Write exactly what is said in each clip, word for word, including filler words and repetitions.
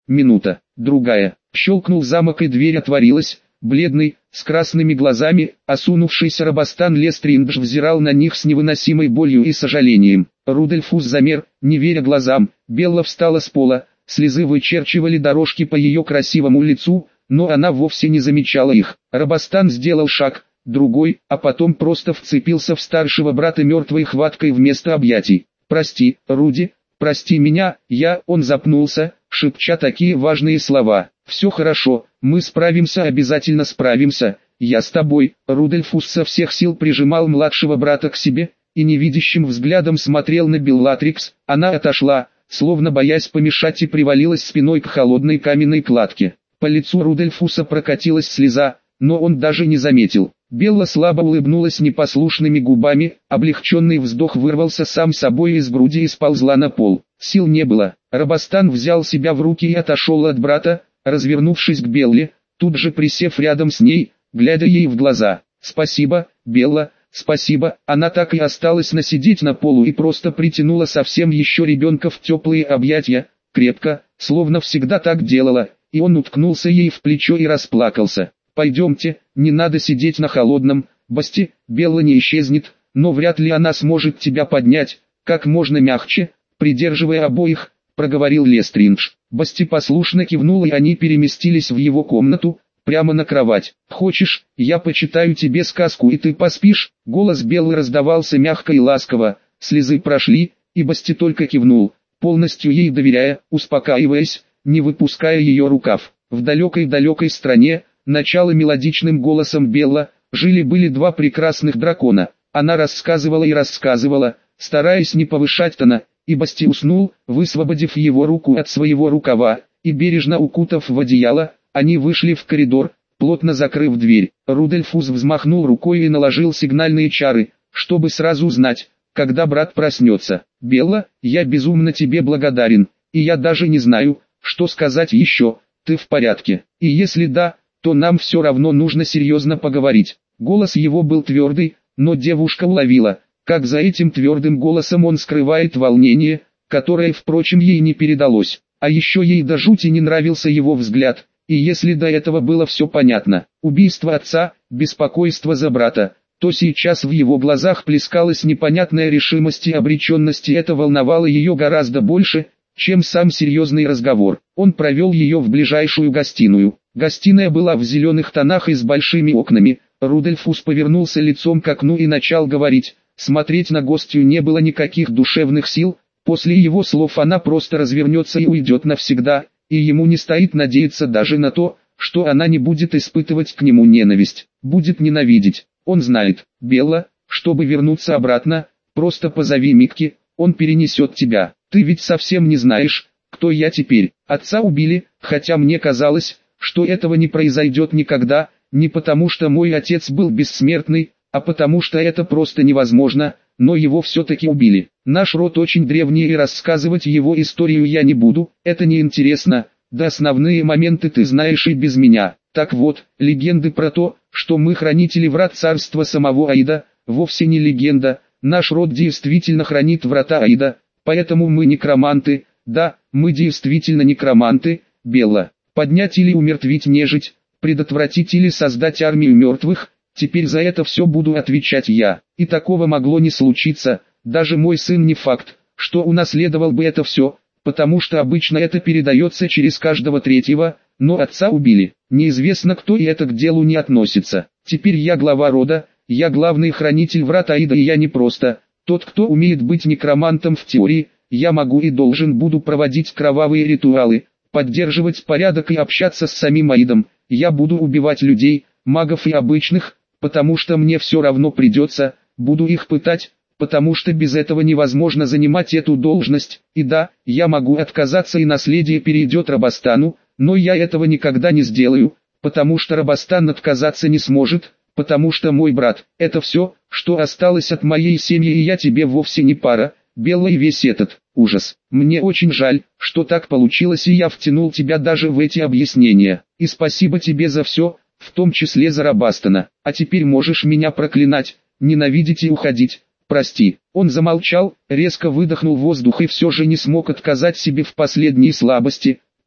Минута, другая. Щелкнул замок и дверь отворилась. Бледный, с красными глазами, осунувшийся Робостан Лестриндж взирал на них с невыносимой болью и сожалением. Рудольфус замер, не веря глазам. Белла встала с пола, слезы вычерчивали дорожки по ее красивому лицу, но она вовсе не замечала их. Робостан сделал шаг, другой, а потом просто вцепился в старшего брата мертвой хваткой вместо объятий. «Прости, Руди, прости меня, я...» Он запнулся, шепча такие важные слова. «Все хорошо, мы справимся, обязательно справимся, я с тобой». Рудольфус со всех сил прижимал младшего брата к себе и невидящим взглядом смотрел на Беллатрикс. Она отошла, словно боясь помешать, и привалилась спиной к холодной каменной кладке. По лицу Рудольфуса прокатилась слеза, но он даже не заметил. Белла слабо улыбнулась непослушными губами, облегченный вздох вырвался сам собой из груди и сползла на пол. Сил не было. Робостан взял себя в руки и отошел от брата, развернувшись к Белле, тут же присев рядом с ней, глядя ей в глаза. «Спасибо, Белла, спасибо». Она так и осталась насидеть на полу и просто притянула совсем еще ребенка в теплые объятия, крепко, словно всегда так делала, и он уткнулся ей в плечо и расплакался. «Пойдемте, не надо сидеть на холодном, Басти, Белла не исчезнет, но вряд ли она сможет тебя поднять», как можно мягче, придерживая обоих, проговорил Лестриндж. Басти послушно кивнул, и они переместились в его комнату, прямо на кровать. «Хочешь, я почитаю тебе сказку и ты поспишь?» Голос Беллы раздавался мягко и ласково, слезы прошли, и Басти только кивнул, полностью ей доверяя, успокаиваясь, не выпуская ее рукав. В далекой-далекой стране, начало мелодичным голосом Белла, жили-были два прекрасных дракона. Она рассказывала и рассказывала, стараясь не повышать тона, и Басти уснул, высвободив его руку от своего рукава, и бережно укутав в одеяло, они вышли в коридор, плотно закрыв дверь. Рудольфус взмахнул рукой и наложил сигнальные чары, чтобы сразу знать, когда брат проснется. «Белла, я безумно тебе благодарен, и я даже не знаю, что сказать еще. Ты в порядке? И если да, то нам все равно нужно серьезно поговорить». Голос его был твердый, но девушка уловила, как за этим твердым голосом он скрывает волнение, которое, впрочем, ей не передалось. А еще ей до жути не нравился его взгляд, и если до этого было все понятно, убийство отца, беспокойство за брата, то сейчас в его глазах плескалась непонятная решимость и обреченность, и это волновало ее гораздо больше, чем сам серьезный разговор. Он провел ее в ближайшую гостиную. Гостиная была в зеленых тонах и с большими окнами. Рудольфус повернулся лицом к окну и начал говорить. Смотреть на гостью не было никаких душевных сил. После его слов она просто развернется и уйдет навсегда, и ему не стоит надеяться даже на то, что она не будет испытывать к нему ненависть. Будет ненавидеть. Он знает. «Белла, чтобы вернуться обратно, просто позови Микки, он перенесет тебя. Ты ведь совсем не знаешь, кто я теперь. Отца убили, хотя мне казалось, что этого не произойдет никогда, не потому что мой отец был бессмертный, а потому что это просто невозможно, но его все-таки убили. Наш род очень древний, и рассказывать его историю я не буду, это неинтересно, да основные моменты ты знаешь и без меня. Так вот, легенды про то, что мы хранители врат царства самого Аида, вовсе не легенда, наш род действительно хранит врата Аида, поэтому мы некроманты, да, мы действительно некроманты, Белла. Поднять или умертвить нежить, предотвратить или создать армию мертвых, теперь за это все буду отвечать я. И такого могло не случиться, даже мой сын не факт, что унаследовал бы это все, потому что обычно это передается через каждого третьего, но отца убили. Неизвестно кто, и это к делу не относится. Теперь я глава рода, я главный хранитель врат Аида, и я не просто тот, кто умеет быть некромантом в теории, я могу и должен буду проводить кровавые ритуалы, поддерживать порядок и общаться с самим Аидом. Я буду убивать людей, магов и обычных, потому что мне все равно придется, буду их пытать, потому что без этого невозможно занимать эту должность. И да, я могу отказаться, и наследие перейдет Робостану, но я этого никогда не сделаю, потому что Робостан отказаться не сможет, потому что мой брат – это все, что осталось от моей семьи, и я тебе вовсе не пара, Белла, и весь этот ужас. Мне очень жаль, что так получилось, и я втянул тебя даже в эти объяснения. И спасибо тебе за все, в том числе за Робостана. А теперь можешь меня проклинать, ненавидеть и уходить. Прости». Он замолчал, резко выдохнул воздух и все же не смог отказать себе в последней слабости.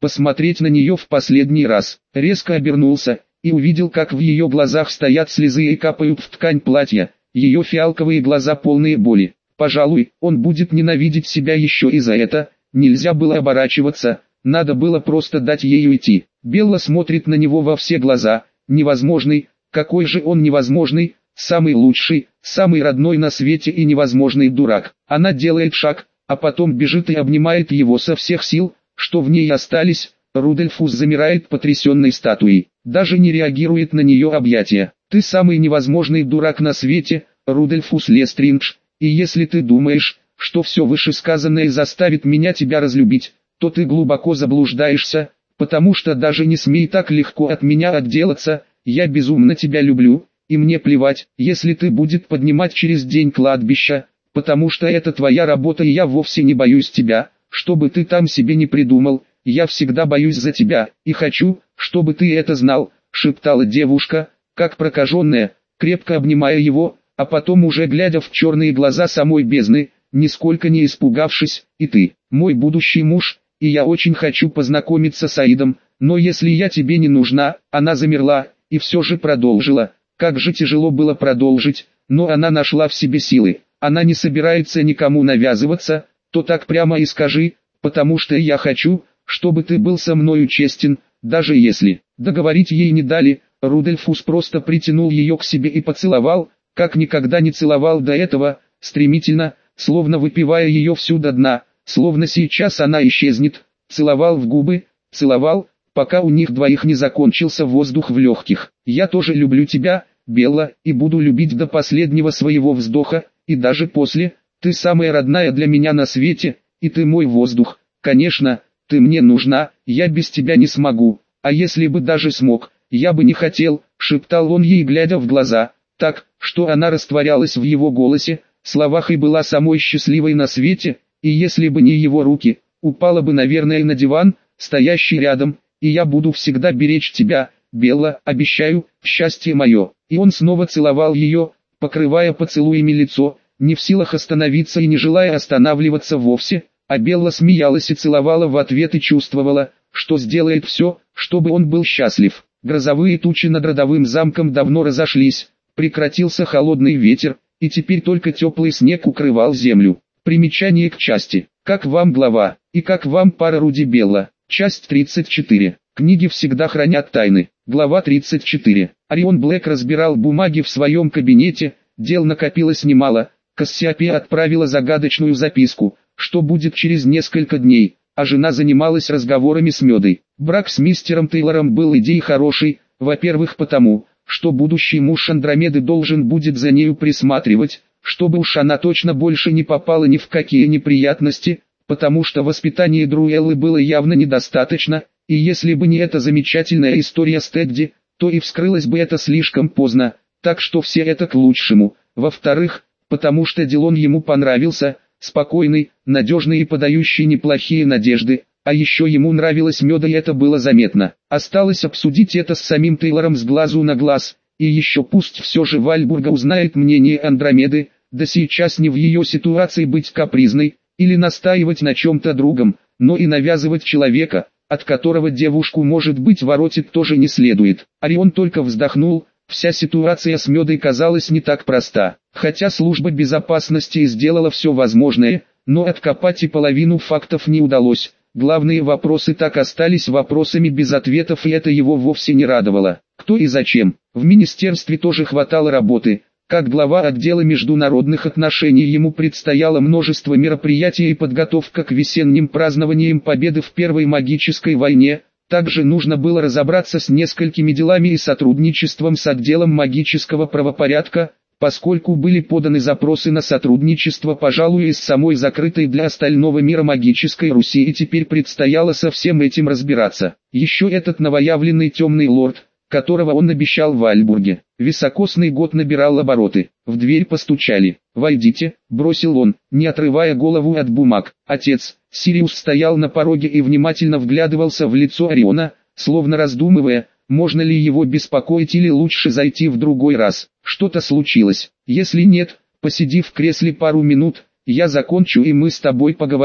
посмотреть на нее в последний раз. Резко обернулся и увидел, как в ее глазах стоят слезы и капают в ткань платья, ее фиалковые глаза полные боли. Пожалуй, он будет ненавидеть себя еще и за это. Нельзя было оборачиваться, надо было просто дать ей уйти. Белла смотрит на него во все глаза. Невозможный, какой же он невозможный, самый лучший, самый родной на свете и невозможный дурак. Она делает шаг, а потом бежит и обнимает его со всех сил, что в ней остались. Рудольфус замирает потрясенной статуей, даже не реагирует на нее объятия. Ты самый невозможный дурак на свете, Рудольфус Лестриндж, и если ты думаешь, что все вышесказанное заставит меня тебя разлюбить, то ты глубоко заблуждаешься, потому что даже не смей так легко от меня отделаться. Я безумно тебя люблю, и мне плевать, если ты будет поднимать через день кладбища, потому что это твоя работа и я вовсе не боюсь тебя, что бы ты там себе не придумал, я всегда боюсь за тебя, и хочу, чтобы ты это знал, шептала девушка, как прокаженная, крепко обнимая его, а потом уже глядя в черные глаза самой бездны, нисколько не испугавшись, и ты, мой будущий муж, и я очень хочу познакомиться с Аидом, но если я тебе не нужна, она замерла, и все же продолжила, как же тяжело было продолжить, но она нашла в себе силы, она не собирается никому навязываться, то так прямо и скажи, потому что я хочу, чтобы ты был со мною честен, даже если. Договорить ей не дали, Рудольфус просто притянул ее к себе и поцеловал, как никогда не целовал до этого, стремительно, словно выпивая ее всю до дна, словно сейчас она исчезнет, целовал в губы, целовал, пока у них двоих не закончился воздух в легких. Я тоже люблю тебя, Белла, и буду любить до последнего своего вздоха, и даже после. Ты самая родная для меня на свете, и ты мой воздух. Конечно, ты мне нужна, я без тебя не смогу, а если бы даже смог, я бы не хотел, шептал он ей, глядя в глаза, так, что она растворялась в его голосе, словах и была самой счастливой на свете, и если бы не его руки, упала бы, наверное, на диван, стоящий рядом, и я буду всегда беречь тебя, Белла, обещаю, счастье мое. И он снова целовал ее, покрывая поцелуями лицо, не в силах остановиться и не желая останавливаться вовсе, а Белла смеялась и целовала в ответ и чувствовала, что сделает все, чтобы он был счастлив. Грозовые тучи над родовым замком давно разошлись, прекратился холодный ветер, и теперь только теплый снег укрывал землю. Примечание к части. Как вам глава, и как вам пара Руди Белла? Часть тридцать четыре. Книги всегда хранят тайны. Глава тридцать четыре. Орион Блэк разбирал бумаги в своем кабинете, дел накопилось немало. Кассиопея отправила загадочную записку, что будет через несколько дней, а жена занималась разговорами с Медой. Брак с мистером Тейлором был идеей хорошей, во-первых потому, что будущий муж Андромеды должен будет за нею присматривать, чтобы уж она точно больше не попала ни в какие неприятности, потому что воспитания Друэллы было явно недостаточно, и если бы не эта замечательная история с Тедди, то и вскрылось бы это слишком поздно, так что все это к лучшему. Во-вторых, потому что Дилон ему понравился, спокойный, надежный и подающий неплохие надежды, а еще ему нравилась Меда, и это было заметно. Осталось обсудить это с самим Тейлором с глазу на глаз, и еще пусть все же Вальбурга узнает мнение Андромеды, да сейчас не в ее ситуации быть капризной, или настаивать на чем-то другом, но и навязывать человека, от которого девушку может быть воротит, тоже не следует. Орион только вздохнул, вся ситуация с Медой казалась не так проста, хотя служба безопасности сделала все возможное, но откопать и половину фактов не удалось. Главные вопросы так остались вопросами без ответов, и это его вовсе не радовало. Кто и зачем? В министерстве тоже хватало работы. Как глава отдела международных отношений ему предстояло множество мероприятий и подготовка к весенним празднованиям победы в Первой магической войне. Также нужно было разобраться с несколькими делами и сотрудничеством с отделом магического правопорядка, поскольку были поданы запросы на сотрудничество, пожалуй, из самой закрытой для остального мира магической Руси, и теперь предстояло со всем этим разбираться. Еще этот новоявленный темный лорд, которого он обещал в Вальбурге. Високосный год набирал обороты. В дверь постучали. «Войдите», — бросил он, не отрывая голову от бумаг. Отец, Сириус, стоял на пороге и внимательно вглядывался в лицо Ориона, словно раздумывая, можно ли его беспокоить или лучше зайти в другой раз. «Что-то случилось? Если нет, посиди в кресле пару минут, я закончу и мы с тобой поговорим».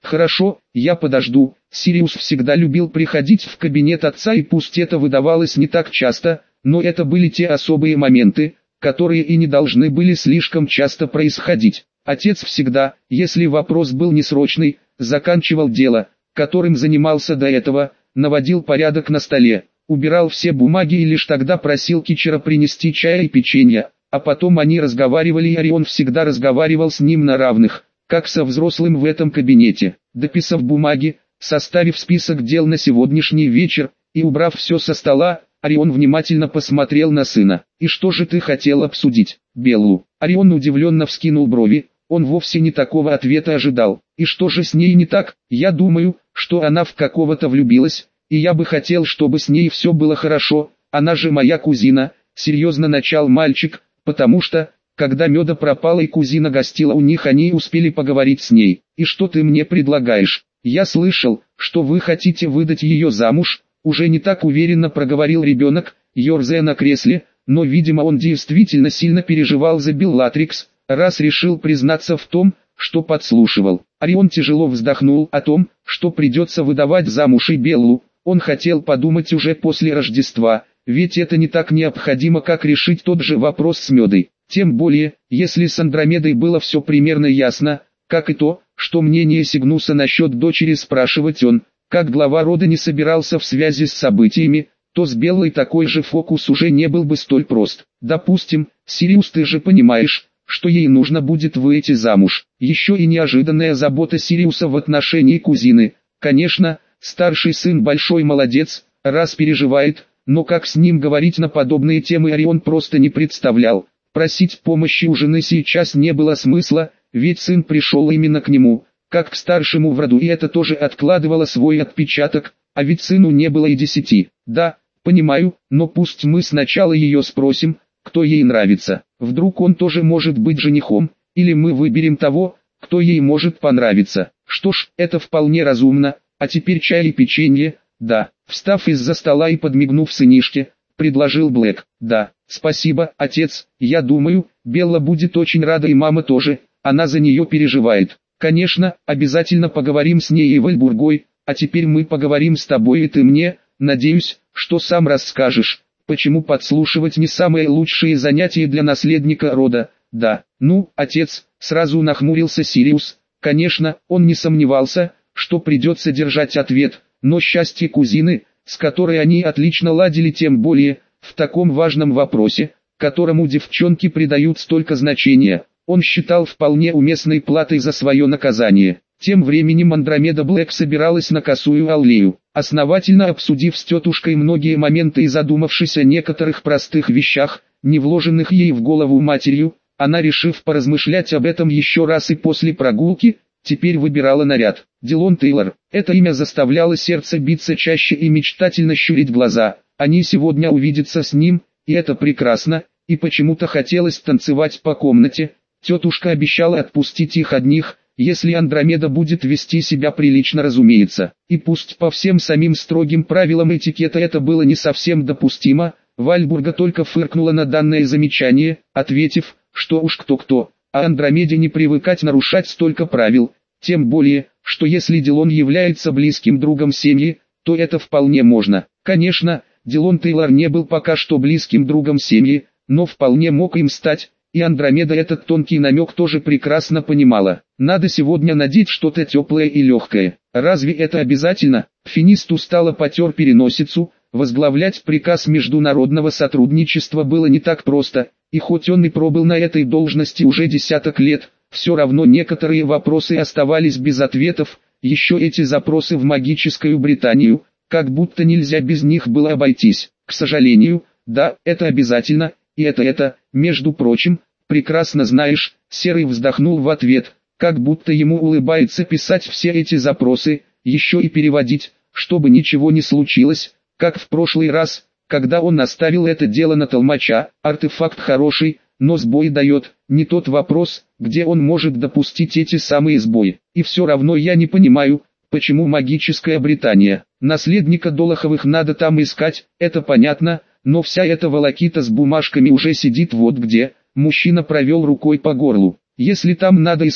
Хорошо, я подожду. Сириус всегда любил приходить в кабинет отца, и пусть это выдавалось не так часто, но это были те особые моменты, которые и не должны были слишком часто происходить. Отец всегда, если вопрос был несрочный, заканчивал дело, которым занимался до этого, наводил порядок на столе, убирал все бумаги и лишь тогда просил Кичера принести чая и печенье, а потом они разговаривали, и Орион всегда разговаривал с ним на равных, как со взрослым в этом кабинете. Дописав бумаги, составив список дел на сегодняшний вечер и убрав все со стола, Орион внимательно посмотрел на сына. «И что же ты хотел обсудить, Беллу?» Орион удивленно вскинул брови, он вовсе не такого ответа ожидал. «И что же с ней не так? Я думаю, что она в какого-то влюбилась, и я бы хотел, чтобы с ней все было хорошо, она же моя кузина», серьезно начал мальчик, потому что, когда Меда пропала и кузина гостила у них, они успели поговорить с ней. «И что ты мне предлагаешь? Я слышал, что вы хотите выдать ее замуж», уже не так уверенно проговорил ребенок, ерзая на кресле, но видимо он действительно сильно переживал за Беллатрикс, раз решил признаться в том, что подслушивал. Орион тяжело вздохнул о том, что придется выдавать замуж и Беллу, он хотел подумать уже после Рождества, ведь это не так необходимо, как решить тот же вопрос с Медой. Тем более, если с Андромедой было все примерно ясно, как и то, что мнение Сигнуса насчет дочери спрашивать он, как глава рода, не собирался в связи с событиями, то с Беллой такой же фокус уже не был бы столь прост. Допустим, Сириус, ты же понимаешь, что ей нужно будет выйти замуж. Еще и неожиданная забота Сириуса в отношении кузины. Конечно, старший сын большой молодец, раз переживает, но как с ним говорить на подобные темы Орион просто не представлял. Просить помощи у жены сейчас не было смысла, ведь сын пришел именно к нему, как к старшему в роду, и это тоже откладывало свой отпечаток, а ведь сыну не было и десяти. Да, понимаю, но пусть мы сначала ее спросим, кто ей нравится. Вдруг он тоже может быть женихом, или мы выберем того, кто ей может понравиться. Что ж, это вполне разумно, а теперь чай и печенье, да. Встав из-за стола и подмигнув сынишке, предложил Блэк. Да, спасибо, отец, я думаю, Белла будет очень рада, и мама тоже, она за нее переживает. Конечно, обязательно поговорим с ней и Вальбургой, а теперь мы поговорим с тобой, и ты мне, надеюсь, что сам расскажешь, почему подслушивать не самое лучшее занятие для наследника рода. Да, ну, отец, сразу нахмурился Сириус, конечно, он не сомневался, что придется держать ответ, но счастье кузины, с которой они отлично ладили, тем более, в таком важном вопросе, которому девчонки придают столько значения, он считал вполне уместной платой за свое наказание. Тем временем Андромеда Блэк собиралась на Косую Аллею. Основательно обсудив с тетушкой многие моменты и задумавшись о некоторых простых вещах, не вложенных ей в голову матерью, она, решив поразмышлять об этом еще раз и после прогулки, теперь выбирала наряд. Дилон Тейлор. Это имя заставляло сердце биться чаще и мечтательно щурить глаза. Они сегодня увидятся с ним, и это прекрасно, и почему-то хотелось танцевать по комнате. Тетушка обещала отпустить их одних, если Андромеда будет вести себя прилично, разумеется. И пусть по всем самим строгим правилам этикета это было не совсем допустимо, Вальбурга только фыркнула на данное замечание, ответив, что уж кто-кто, а Андромеде не привыкать нарушать столько правил, тем более, что если Дилон является близким другом семьи, то это вполне можно. Конечно, Дилон Тейлор не был пока что близким другом семьи, но вполне мог им стать, и Андромеда этот тонкий намек тоже прекрасно понимала. Надо сегодня надеть что-то теплое и легкое. Разве это обязательно? Финист устало потер переносицу, возглавлять приказ международного сотрудничества было не так просто, и хоть он и пробыл на этой должности уже десяток лет, все равно некоторые вопросы оставались без ответов, еще эти запросы в магическую Британию, как будто нельзя без них было обойтись. К сожалению, да, это обязательно, и это это, между прочим, прекрасно знаешь, Серый вздохнул в ответ, как будто ему улыбается писать все эти запросы, еще и переводить, чтобы ничего не случилось, как в прошлый раз, когда он оставил это дело на толмача. Артефакт хороший, но сбой дает, не тот вопрос, где он может допустить эти самые сбои. И все равно я не понимаю, почему магическая Британия. Наследника Долоховых надо там искать, это понятно, но вся эта волокита с бумажками уже сидит вот где. Мужчина провел рукой по горлу. Если там надо искать,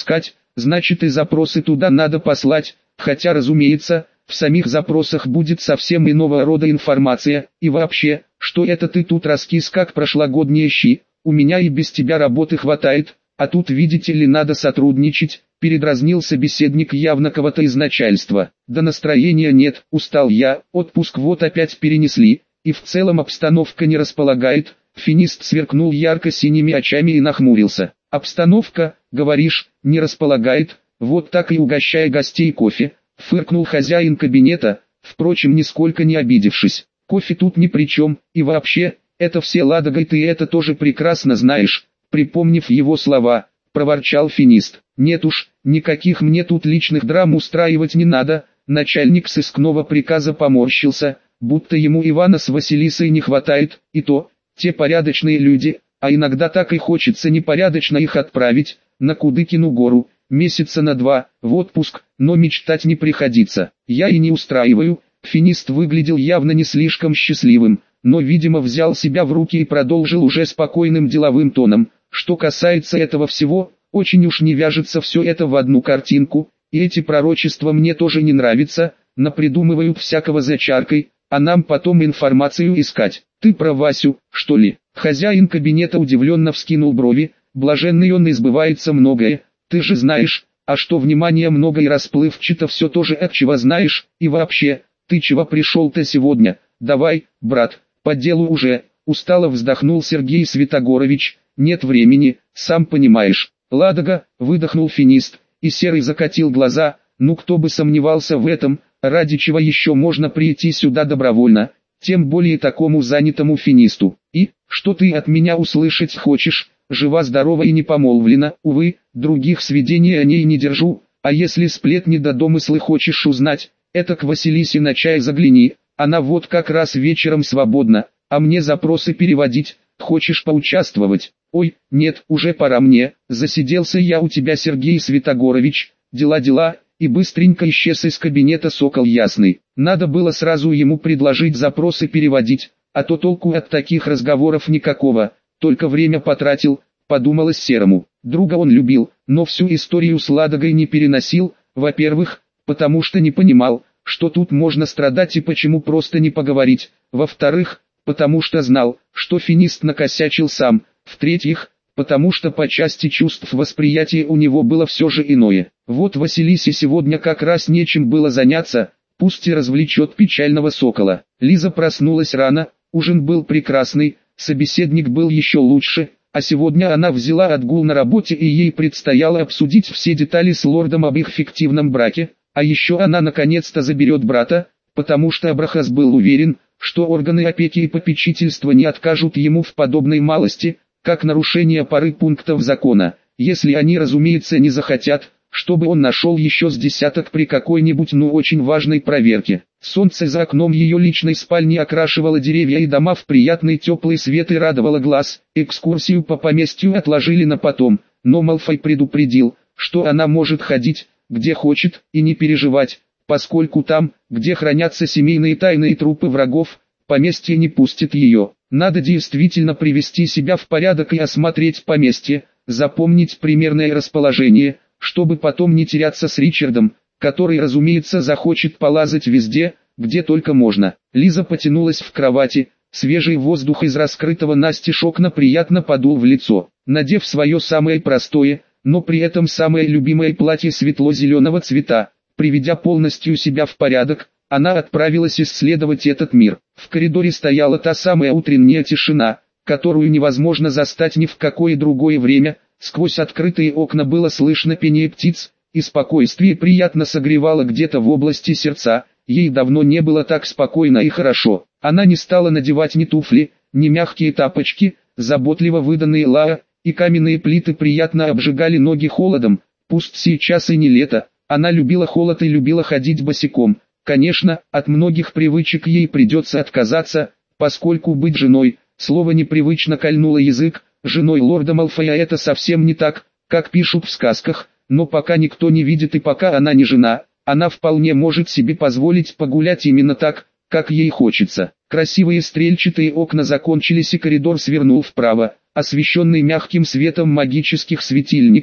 значит и запросы туда надо послать, хотя разумеется, в самих запросах будет совсем иного рода информация, и вообще, что это ты тут раскис как прошлогодние щи, у меня и без тебя работы хватает, а тут видите ли надо сотрудничать, передразнил собеседник явно кого-то из начальства. Да настроения нет, устал я, отпуск вот опять перенесли, и в целом обстановка не располагает. Финист сверкнул ярко-синими очами и нахмурился. Обстановка, говоришь, не располагает, вот так и угощая гостей кофе, фыркнул хозяин кабинета, впрочем нисколько не обидевшись. Кофе тут ни при чем, и вообще, это все Ладога, и ты это тоже прекрасно знаешь. Припомнив его слова, проворчал Финист. Нет уж, никаких мне тут личных драм устраивать не надо. Начальник сыскного приказа поморщился, будто ему Ивана с Василисой не хватает, и то, те порядочные люди, а иногда так и хочется непорядочно их отправить, на Кудыкину гору, месяца на два, в отпуск, но мечтать не приходится. Я и не устраиваю. Финист выглядел явно не слишком счастливым, но видимо взял себя в руки и продолжил уже спокойным деловым тоном. Что касается этого всего, очень уж не вяжется все это в одну картинку, и эти пророчества мне тоже не нравятся, напридумывают всякого за чаркой, а нам потом информацию искать. Ты про Васю, что ли? Хозяин кабинета удивленно вскинул брови, блаженный он избывается многое, ты же знаешь, а что внимание много и расплывчато все тоже от чего знаешь, и вообще, ты чего пришел-то сегодня, давай, брат, по делу уже, устало вздохнул Сергей Святогорович, нет времени, сам понимаешь. Ладога, выдохнул Финист, и Серый закатил глаза, ну кто бы сомневался в этом, ради чего еще можно прийти сюда добровольно, тем более такому занятому Финисту. И, что ты от меня услышать хочешь, жива-здорова и не помолвлена, увы, других сведений о ней не держу, а если сплетни да домыслы хочешь узнать, это к Василисе на чай загляни, она вот как раз вечером свободна, а мне запросы переводить, хочешь поучаствовать? Ой, нет, уже пора мне, засиделся я у тебя, Сергей Святогорович, дела-дела, и быстренько исчез из кабинета Сокол Ясный. Надо было сразу ему предложить запросы переводить, а то толку от таких разговоров никакого, только время потратил, подумалось Серому. Друга он любил, но всю историю с Ладогой не переносил, во-первых, потому что не понимал, что тут можно страдать и почему просто не поговорить, во-вторых, потому что знал, что Финист накосячил сам, в-третьих, потому что по части чувств восприятие у него было все же иное. Вот Василисе сегодня как раз нечем было заняться, пусть и развлечет печального сокола. Лиза проснулась рано, ужин был прекрасный, собеседник был еще лучше, а сегодня она взяла отгул на работе и ей предстояло обсудить все детали с лордом об их фиктивном браке, а еще она наконец-то заберет брата, потому что Абрахас был уверен, что органы опеки и попечительства не откажут ему в подобной малости, как нарушение пары пунктов закона, если они, разумеется, не захотят, чтобы он нашел еще с десяток при какой-нибудь ну очень важной проверке. Солнце за окном ее личной спальни окрашивало деревья и дома в приятный теплый свет и радовало глаз. Экскурсию по поместью отложили на потом, но Малфой предупредил, что она может ходить, где хочет, и не переживать, поскольку там, где хранятся семейные тайны и трупы врагов, поместье не пустит ее. Надо действительно привести себя в порядок и осмотреть поместье, запомнить примерное расположение, чтобы потом не теряться с Ричардом, который, разумеется, захочет полазать везде, где только можно. Лиза потянулась в кровати, свежий воздух из раскрытого настежь окна приятно подул в лицо. Надев свое самое простое, но при этом самое любимое платье светло-зеленого цвета, приведя полностью себя в порядок, она отправилась исследовать этот мир. В коридоре стояла та самая утренняя тишина, которую невозможно застать ни в какое другое время. Сквозь открытые окна было слышно пение птиц, и спокойствие приятно согревало где-то в области сердца. Ей давно не было так спокойно и хорошо. Она не стала надевать ни туфли, ни мягкие тапочки, заботливо выданные Лаа, и каменные плиты приятно обжигали ноги холодом. Пусть сейчас и не лето, она любила холод и любила ходить босиком. Конечно, от многих привычек ей придется отказаться, поскольку быть женой, слово непривычно кольнуло язык. Женой лорда Малфоя это совсем не так, как пишут в сказках, но пока никто не видит и пока она не жена, она вполне может себе позволить погулять именно так, как ей хочется. Красивые стрельчатые окна закончились и коридор свернул вправо, освещенный мягким светом магических светильников.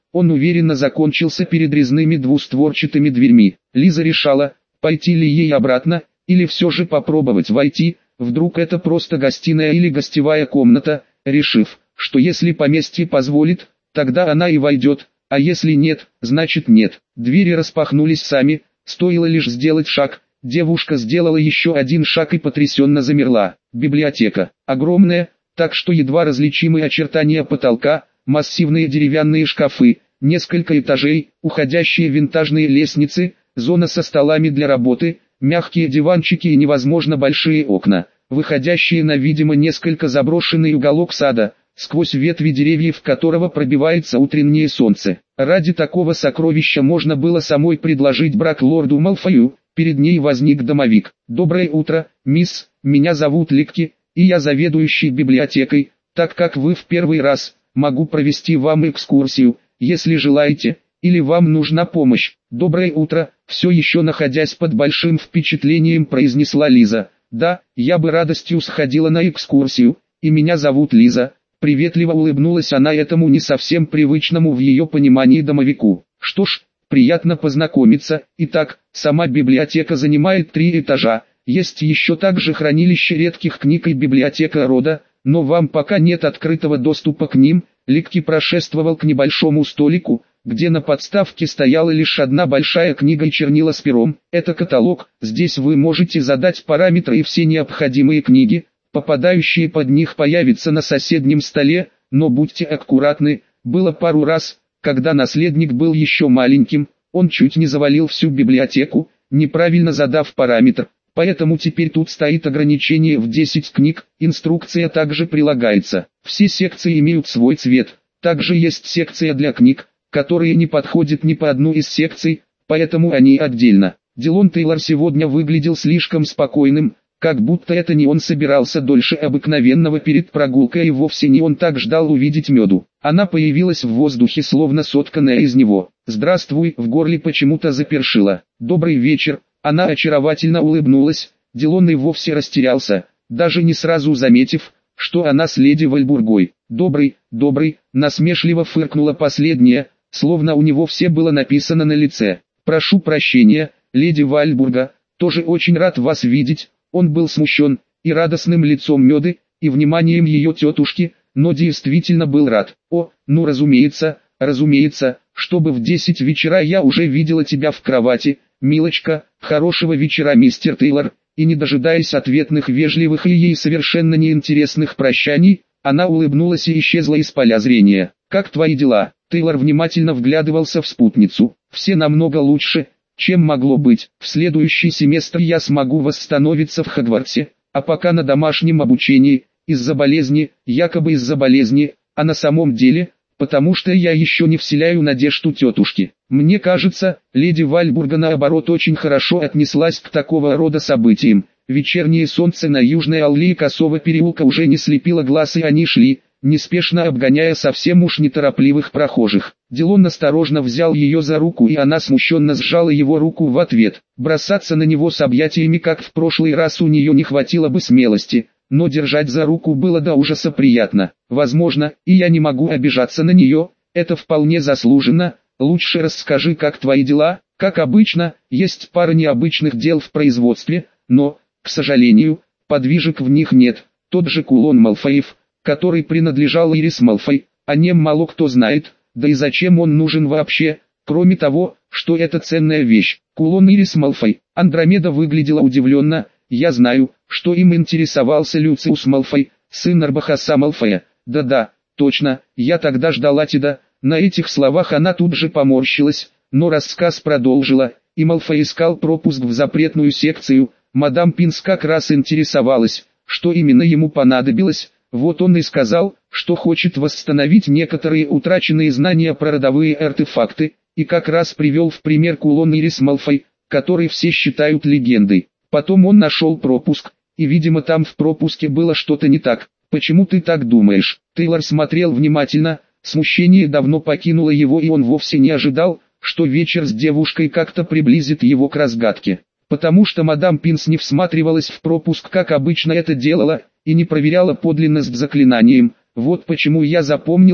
он уверенно закончился перед резными двустворчатыми дверьми. Лиза решала, пойти ли ей обратно, или все же попробовать войти, вдруг это просто гостиная или гостевая комната, решив, что если поместье позволит, тогда она и войдет, а если нет, значит нет. Двери распахнулись сами, стоило лишь сделать шаг, девушка сделала еще один шаг и потрясенно замерла. Библиотека, огромная, так что едва различимые очертания потолка, массивные деревянные шкафы, несколько этажей, уходящие винтажные лестницы, зона со столами для работы, мягкие диванчики и невозможно большие окна, выходящие на видимо несколько заброшенный уголок сада, сквозь ветви деревьев которого пробивается утреннее солнце. Ради такого сокровища можно было самой предложить брак лорду Малфою. Перед ней возник домовик. «Доброе утро, мисс, меня зовут Ликки, и я заведующий библиотекой, так как вы в первый раз, могу провести вам экскурсию, если желаете, или вам нужна помощь». «Доброе утро», все еще находясь под большим впечатлением, произнесла Лиза. «Да, я бы радостью сходила на экскурсию, и меня зовут Лиза». Приветливо улыбнулась она этому не совсем привычному в ее понимании домовику. «Что ж, приятно познакомиться. Итак, сама библиотека занимает три этажа, есть еще также хранилище редких книг и библиотека рода, но вам пока нет открытого доступа к ним». Ликки прошествовал к небольшому столику, где на подставке стояла лишь одна большая книга и чернила с пером. Это каталог, здесь вы можете задать параметры и все необходимые книги, попадающие под них появятся на соседнем столе, но будьте аккуратны, было пару раз, когда наследник был еще маленьким, он чуть не завалил всю библиотеку, неправильно задав параметр, поэтому теперь тут стоит ограничение в десять книг, инструкция также прилагается. Все секции имеют свой цвет, также есть секция для книг, которые не подходят ни по одну из секций, поэтому они отдельно. Дилон Тейлор сегодня выглядел слишком спокойным, как будто это не он собирался дольше обыкновенного перед прогулкой и вовсе не он так ждал увидеть меду. Она появилась в воздухе словно сотканная из него. «Здравствуй», в горле почему-то запершило. «Добрый вечер», она очаровательно улыбнулась. Дилон и вовсе растерялся, даже не сразу заметив, что она с леди Вальбургой. «Добрый, добрый», насмешливо фыркнула последняя, словно у него все было написано на лице. «Прошу прощения, леди Вальбурга, тоже очень рад вас видеть». Он был смущен и радостным лицом Меды, и вниманием ее тетушки, но действительно был рад. «О, ну разумеется, разумеется, чтобы в десять вечера я уже видела тебя в кровати, милочка, хорошего вечера, мистер Тейлор». И не дожидаясь ответных вежливых и ей совершенно неинтересных прощаний, она улыбнулась и исчезла из поля зрения. «Как твои дела?» Тейлор внимательно вглядывался в спутницу. «Все намного лучше, чем могло быть. В следующий семестр я смогу восстановиться в Хогвартсе, а пока на домашнем обучении, из-за болезни, якобы из-за болезни, а на самом деле, потому что я еще не вселяю надежду тетушки. Мне кажется, леди Вальбурга наоборот очень хорошо отнеслась к такого рода событиям. Вечернее солнце на южной аллее Косого переулка уже не слепило глаз, и они шли, неспешно обгоняя совсем уж неторопливых прохожих. Дилон осторожно взял ее за руку, и она смущенно сжала его руку в ответ. Бросаться на него с объятиями, как в прошлый раз, у нее не хватило бы смелости, но держать за руку было до ужаса приятно. Возможно, и я не могу обижаться на нее, это вполне заслуженно. Лучше расскажи, как твои дела. Как обычно, есть пара необычных дел в производстве, но, к сожалению, подвижек в них нет. Тот же кулон Малфоев, который принадлежал Ирис Малфой, о нем мало кто знает, да и зачем он нужен вообще, кроме того, что это ценная вещь. Кулон Ирис Малфой. Андромеда выглядела удивленно. Я знаю, что им интересовался Люциус Малфой, сын Арбахаса Малфоя. Да-да, точно, я тогда ждала тебя. На этих словах она тут же поморщилась, но рассказ продолжила, и Малфой искал пропуск в запретную секцию. Мадам Пинс как раз интересовалась, что именно ему понадобилось. Вот он и сказал, что хочет восстановить некоторые утраченные знания про родовые артефакты, и как раз привел в пример кулон Ирис Малфой, который все считают легендой. Потом он нашел пропуск, и видимо там в пропуске было что-то не так. Почему ты так думаешь? Тейлор смотрел внимательно, смущение давно покинуло его, и он вовсе не ожидал, что вечер с девушкой как-то приблизит его к разгадке. Потому что мадам Пинс не всматривалась в пропуск, как обычно это делала, и не проверяла подлинность заклинанием. Вот почему я запомнила,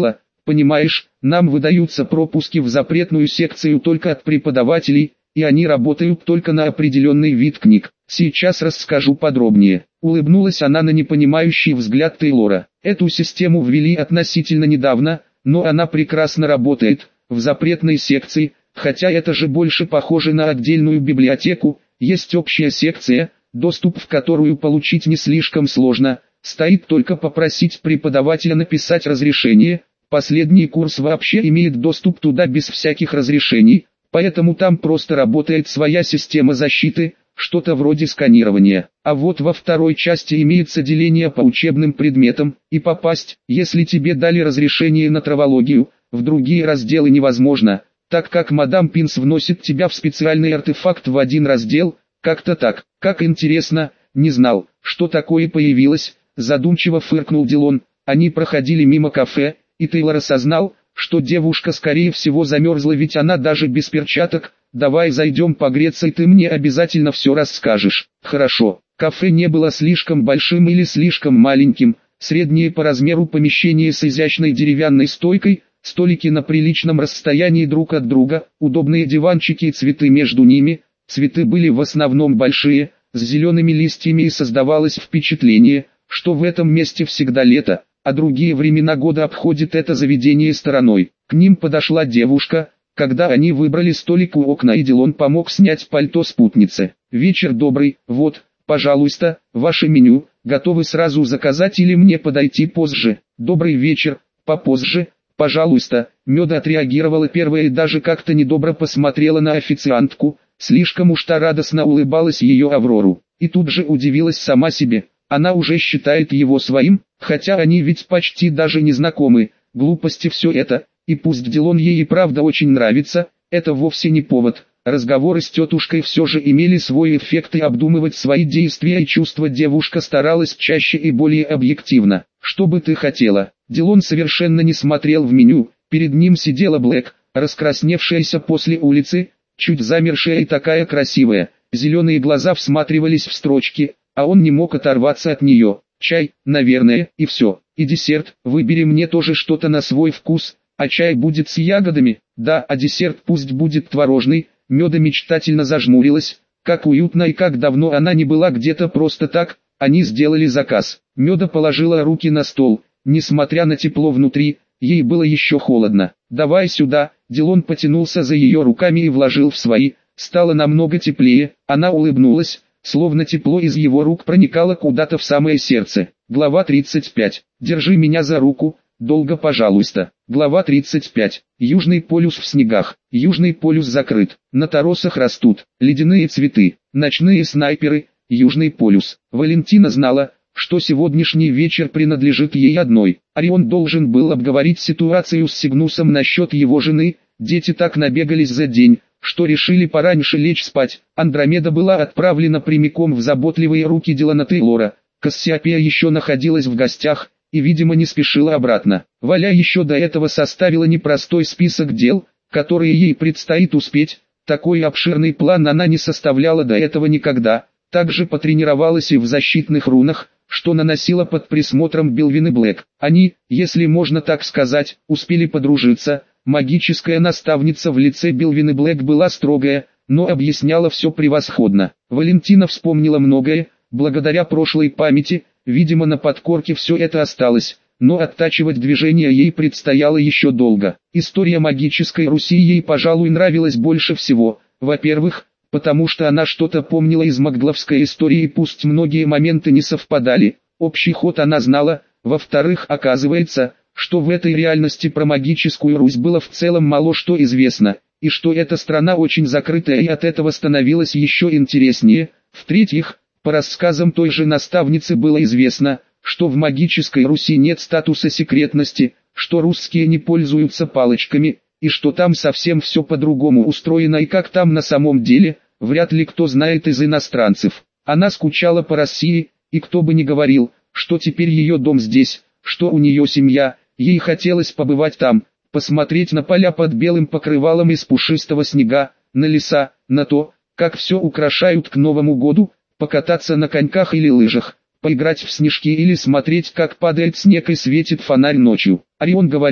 Понимаешь, нам выдаются пропуски в запретную секцию только от преподавателей, и они работают только на определенный вид книг. Сейчас расскажу подробнее. Улыбнулась она на непонимающий взгляд Тейлора. Эту систему ввели относительно недавно, но она прекрасно работает в запретной секции, хотя это же больше похоже на отдельную библиотеку. Есть общая секция, доступ в которую получить не слишком сложно, стоит только попросить преподавателя написать разрешение. Последний курс вообще имеет доступ туда без всяких разрешений, поэтому там просто работает своя система защиты, что-то вроде сканирования. А вот во второй части имеется деление по учебным предметам, и попасть, если тебе дали разрешение на травологию, в другие разделы невозможно, так как мадам Пинс вносит тебя в специальный артефакт в один раздел, как-то так. Как интересно, не знал, что такое появилось, задумчиво фыркнул Дилон. Они проходили мимо кафе, и Тейлор осознал, что девушка скорее всего замерзла, ведь она даже без перчаток. Давай зайдем погреться, и ты мне обязательно все расскажешь. Хорошо. Кафе не было слишком большим или слишком маленьким, среднее по размеру помещение с изящной деревянной стойкой, столики на приличном расстоянии друг от друга, удобные диванчики и цветы между ними. Цветы были в основном большие, с зелеными листьями, и создавалось впечатление, что в этом месте всегда лето, а другие времена года обходит это заведение стороной. К ним подошла девушка, когда они выбрали столик у окна, и Дилон помог снять пальто спутнице. «Вечер добрый, вот, пожалуйста, ваше меню, готовы сразу заказать или мне подойти позже?» «Добрый вечер, попозже, пожалуйста». Меда отреагировала первая и даже как-то недобро посмотрела на официантку, слишком уж та радостно улыбалась ее Аврору, и тут же удивилась сама себе. Она уже считает его своим, хотя они ведь почти даже не знакомы. Глупости все это. И пусть Дилон ей и правда очень нравится, это вовсе не повод. Разговоры с тетушкой все же имели свой эффект, и обдумывать свои действия и чувства девушка старалась чаще и более объективно. «Что бы ты хотела?» Дилон совершенно не смотрел в меню, перед ним сидела Блэк, раскрасневшаяся после улицы, чуть замершая и такая красивая. Зеленые глаза всматривались в строчки, а он не мог оторваться от нее. «Чай, наверное, и все. И десерт, выбери мне тоже что-то на свой вкус». «А чай будет с ягодами?» «Да, а десерт пусть будет творожный». Меда мечтательно зажмурилась. Как уютно и как давно она не была где-то просто так. Они сделали заказ. Меда положила руки на стол. Несмотря на тепло внутри, ей было еще холодно. «Давай сюда». Дилон потянулся за ее руками и вложил в свои. Стало намного теплее. Она улыбнулась, словно тепло из его рук проникало куда-то в самое сердце. Глава тридцать пять. «Держи меня за руку. Долго, пожалуйста». Глава тридцать пять. Южный полюс в снегах. Южный полюс закрыт. На торосах растут ледяные цветы. Ночные снайперы. Южный полюс. Валентина знала, что сегодняшний вечер принадлежит ей одной. Орион должен был обговорить ситуацию с Сигнусом насчет его жены. Дети так набегались за день, что решили пораньше лечь спать. Андромеда была отправлена прямиком в заботливые руки Дилана Тейлора. Кассиопея еще находилась в гостях и, видимо, не спешила обратно. Валя еще до этого составила непростой список дел, которые ей предстоит успеть. Такой обширный план она не составляла до этого никогда. Также потренировалась и в защитных рунах, что наносила под присмотром Белвины Блэк. Они, если можно так сказать, успели подружиться. Магическая наставница в лице Белвины Блэк была строгая, но объясняла все превосходно. Валентина вспомнила многое, благодаря прошлой памяти. Видимо, на подкорке все это осталось, но оттачивать движение ей предстояло еще долго. История магической Руси ей, пожалуй, нравилась больше всего. Во-первых, потому что она что-то помнила из магдловской истории, и пусть многие моменты не совпадали, общий ход она знала. Во-вторых, оказывается, что в этой реальности про магическую Русь было в целом мало что известно, и что эта страна очень закрытая, и от этого становилось еще интереснее. В-третьих, по рассказам той же наставницы было известно, что в магической Руси нет статуса секретности, что русские не пользуются палочками, и что там совсем все по-другому устроено, и как там на самом деле, вряд ли кто знает из иностранцев. Она скучала по России, и кто бы ни говорил, что теперь ее дом здесь, что у нее семья, ей хотелось побывать там, посмотреть на поля под белым покрывалом из пушистого снега, на леса, на то, как все украшают к Новому году, покататься на коньках или лыжах, поиграть в снежки или смотреть, как падает снег и светит фонарь ночью. Орион говорил,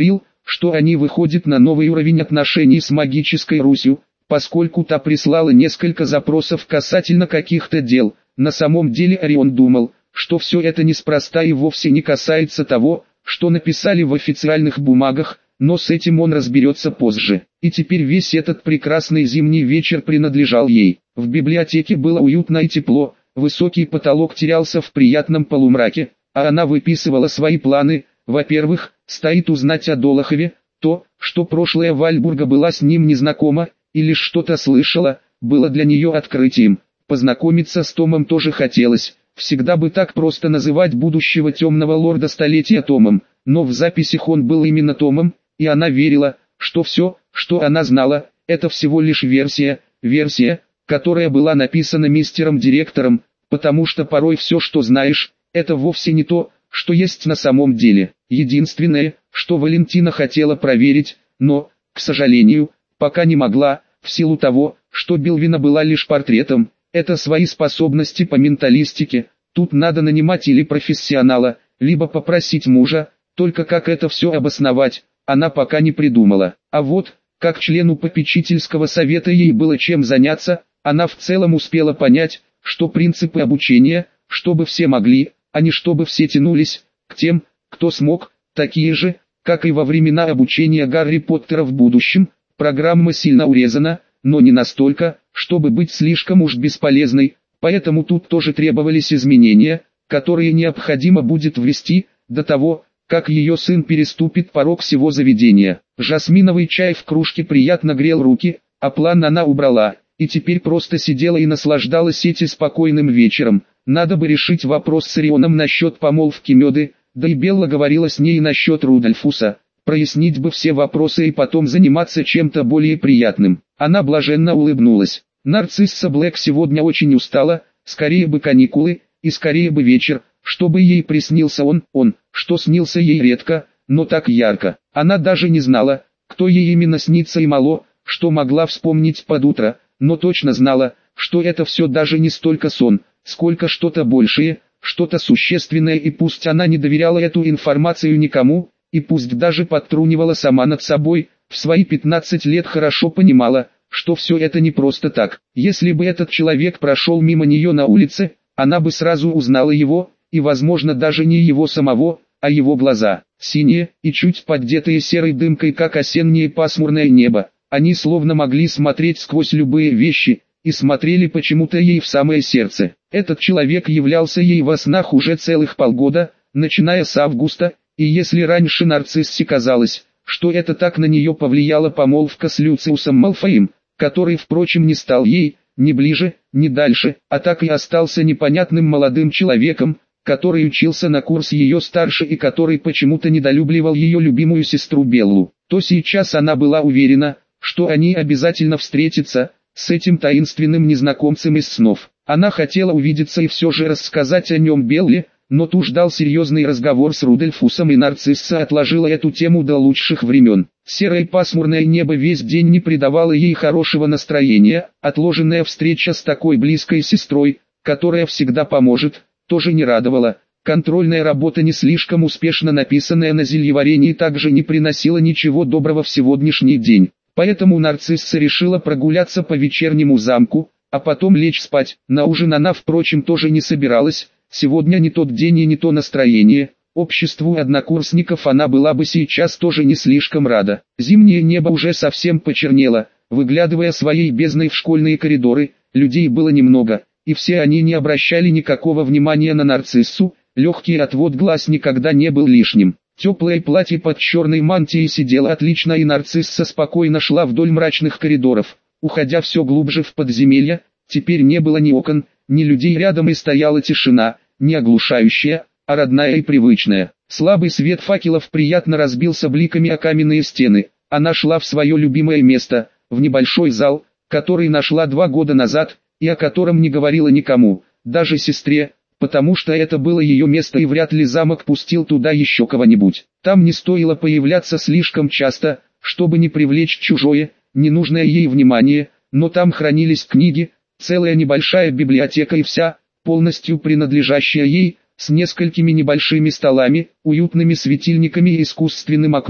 что они выходят на новый уровень отношений с магической Русью, поскольку та прислала несколько запросов касательно каких-то дел. На самом деле Орион думал, что все это неспроста и вовсе не касается того, что написали в официальных бумагах, но с этим он разберется позже. И теперь весь этот прекрасный зимний вечер принадлежал ей. В библиотеке было уютно и тепло, высокий потолок терялся в приятном полумраке, а она выписывала свои планы. Во-первых, стоит узнать о Долохове. То, что прошлая Вальбурга была с ним незнакома, и лишь что-то слышала, было для нее открытием. Познакомиться с Томом тоже хотелось. Всегда бы так просто называть будущего темного лорда столетия Томом, но в записях он был именно Томом, и она верила, что все, что она знала, это всего лишь версия, версия, которая была написана мистером-директором, потому что порой все, что знаешь, это вовсе не то, что есть на самом деле. Единственное, что Валентина хотела проверить, но, к сожалению, пока не могла, в силу того, что Белвина была лишь портретом, это свои способности по менталистике. Тут надо нанимать или профессионала, либо попросить мужа, только как это все обосновать, она пока не придумала. А вот, как члену попечительского совета ей было чем заняться, она в целом успела понять, что принципы обучения, чтобы все могли, а не чтобы все тянулись, к тем, кто смог, такие же, как и во времена обучения Гарри Поттера в будущем. Программа сильно урезана, но не настолько, чтобы быть слишком уж бесполезной, поэтому тут тоже требовались изменения, которые необходимо будет ввести, до того, как ее сын переступит порог всего заведения. Жасминовый чай в кружке приятно грел руки, а план она убрала, и теперь просто сидела и наслаждалась этим спокойным вечером. Надо бы решить вопрос с Орионом насчет помолвки Меды, да и Белла говорила с ней насчет Рудольфуса. Прояснить бы все вопросы и потом заниматься чем-то более приятным. Она блаженно улыбнулась. Нарцисса Блэк сегодня очень устала, скорее бы каникулы, и скорее бы вечер, чтобы ей приснился он, он, что снился ей редко, но так ярко. Она даже не знала, кто ей именно снится, и мало, что могла вспомнить под утро, но точно знала, что это все даже не столько сон, сколько что-то большее, что-то существенное, и пусть она не доверяла эту информацию никому, и пусть даже подтрунивала сама над собой, в свои пятнадцать лет хорошо понимала, что все это не просто так. Если бы этот человек прошел мимо нее на улице, она бы сразу узнала его, и возможно даже не его самого, а его глаза, синие и чуть поддетые серой дымкой, как осеннее пасмурное небо. Они словно могли смотреть сквозь любые вещи, и смотрели почему-то ей в самое сердце. Этот человек являлся ей во снах уже целых полгода, начиная с августа. И если раньше Нарциссе казалось, что это так на нее повлияла помолвка с Люциусом Малфоем, который, впрочем, не стал ей ни ближе, ни дальше, а так и остался непонятным молодым человеком, который учился на курс ее старше и который почему-то недолюбливал ее любимую сестру Беллу, то сейчас она была уверена, что они обязательно встретятся с этим таинственным незнакомцем из снов. Она хотела увидеться и все же рассказать о нем Белле, но ту ждал серьезный разговор с Рудольфусом, и Нарцисса отложила эту тему до лучших времен. Серое пасмурное небо весь день не придавало ей хорошего настроения, отложенная встреча с такой близкой сестрой, которая всегда поможет, тоже не радовала. Контрольная работа, не слишком успешно написанная на зельеварении, также не приносила ничего доброго в сегодняшний день. Поэтому Нарцисса решила прогуляться по вечернему замку, а потом лечь спать. На ужин она, впрочем, тоже не собиралась. Сегодня не тот день и не то настроение. Обществу однокурсников она была бы сейчас тоже не слишком рада. Зимнее небо уже совсем почернело, выглядывая своей бездной в школьные коридоры. Людей было немного, и все они не обращали никакого внимания на Нарциссу. Легкий отвод глаз никогда не был лишним. Теплое платье под черной мантией сидело отлично, и Нарцисса спокойно шла вдоль мрачных коридоров, уходя все глубже в подземелья. Теперь не было ни окон, ни людей рядом, и стояла тишина, не оглушающая, а родная и привычная. Слабый свет факелов приятно разбился бликами о каменные стены. Она шла в свое любимое место, в небольшой зал, который нашла два года назад, и о котором не говорила никому, даже сестре, потому что это было ее место, и вряд ли замок пустил туда еще кого-нибудь. Там не стоило появляться слишком часто, чтобы не привлечь чужое, ненужное ей внимание, но там хранились книги, целая небольшая библиотека, и вся, полностью принадлежащая ей, с несколькими небольшими столами, уютными светильниками и искусственным окном,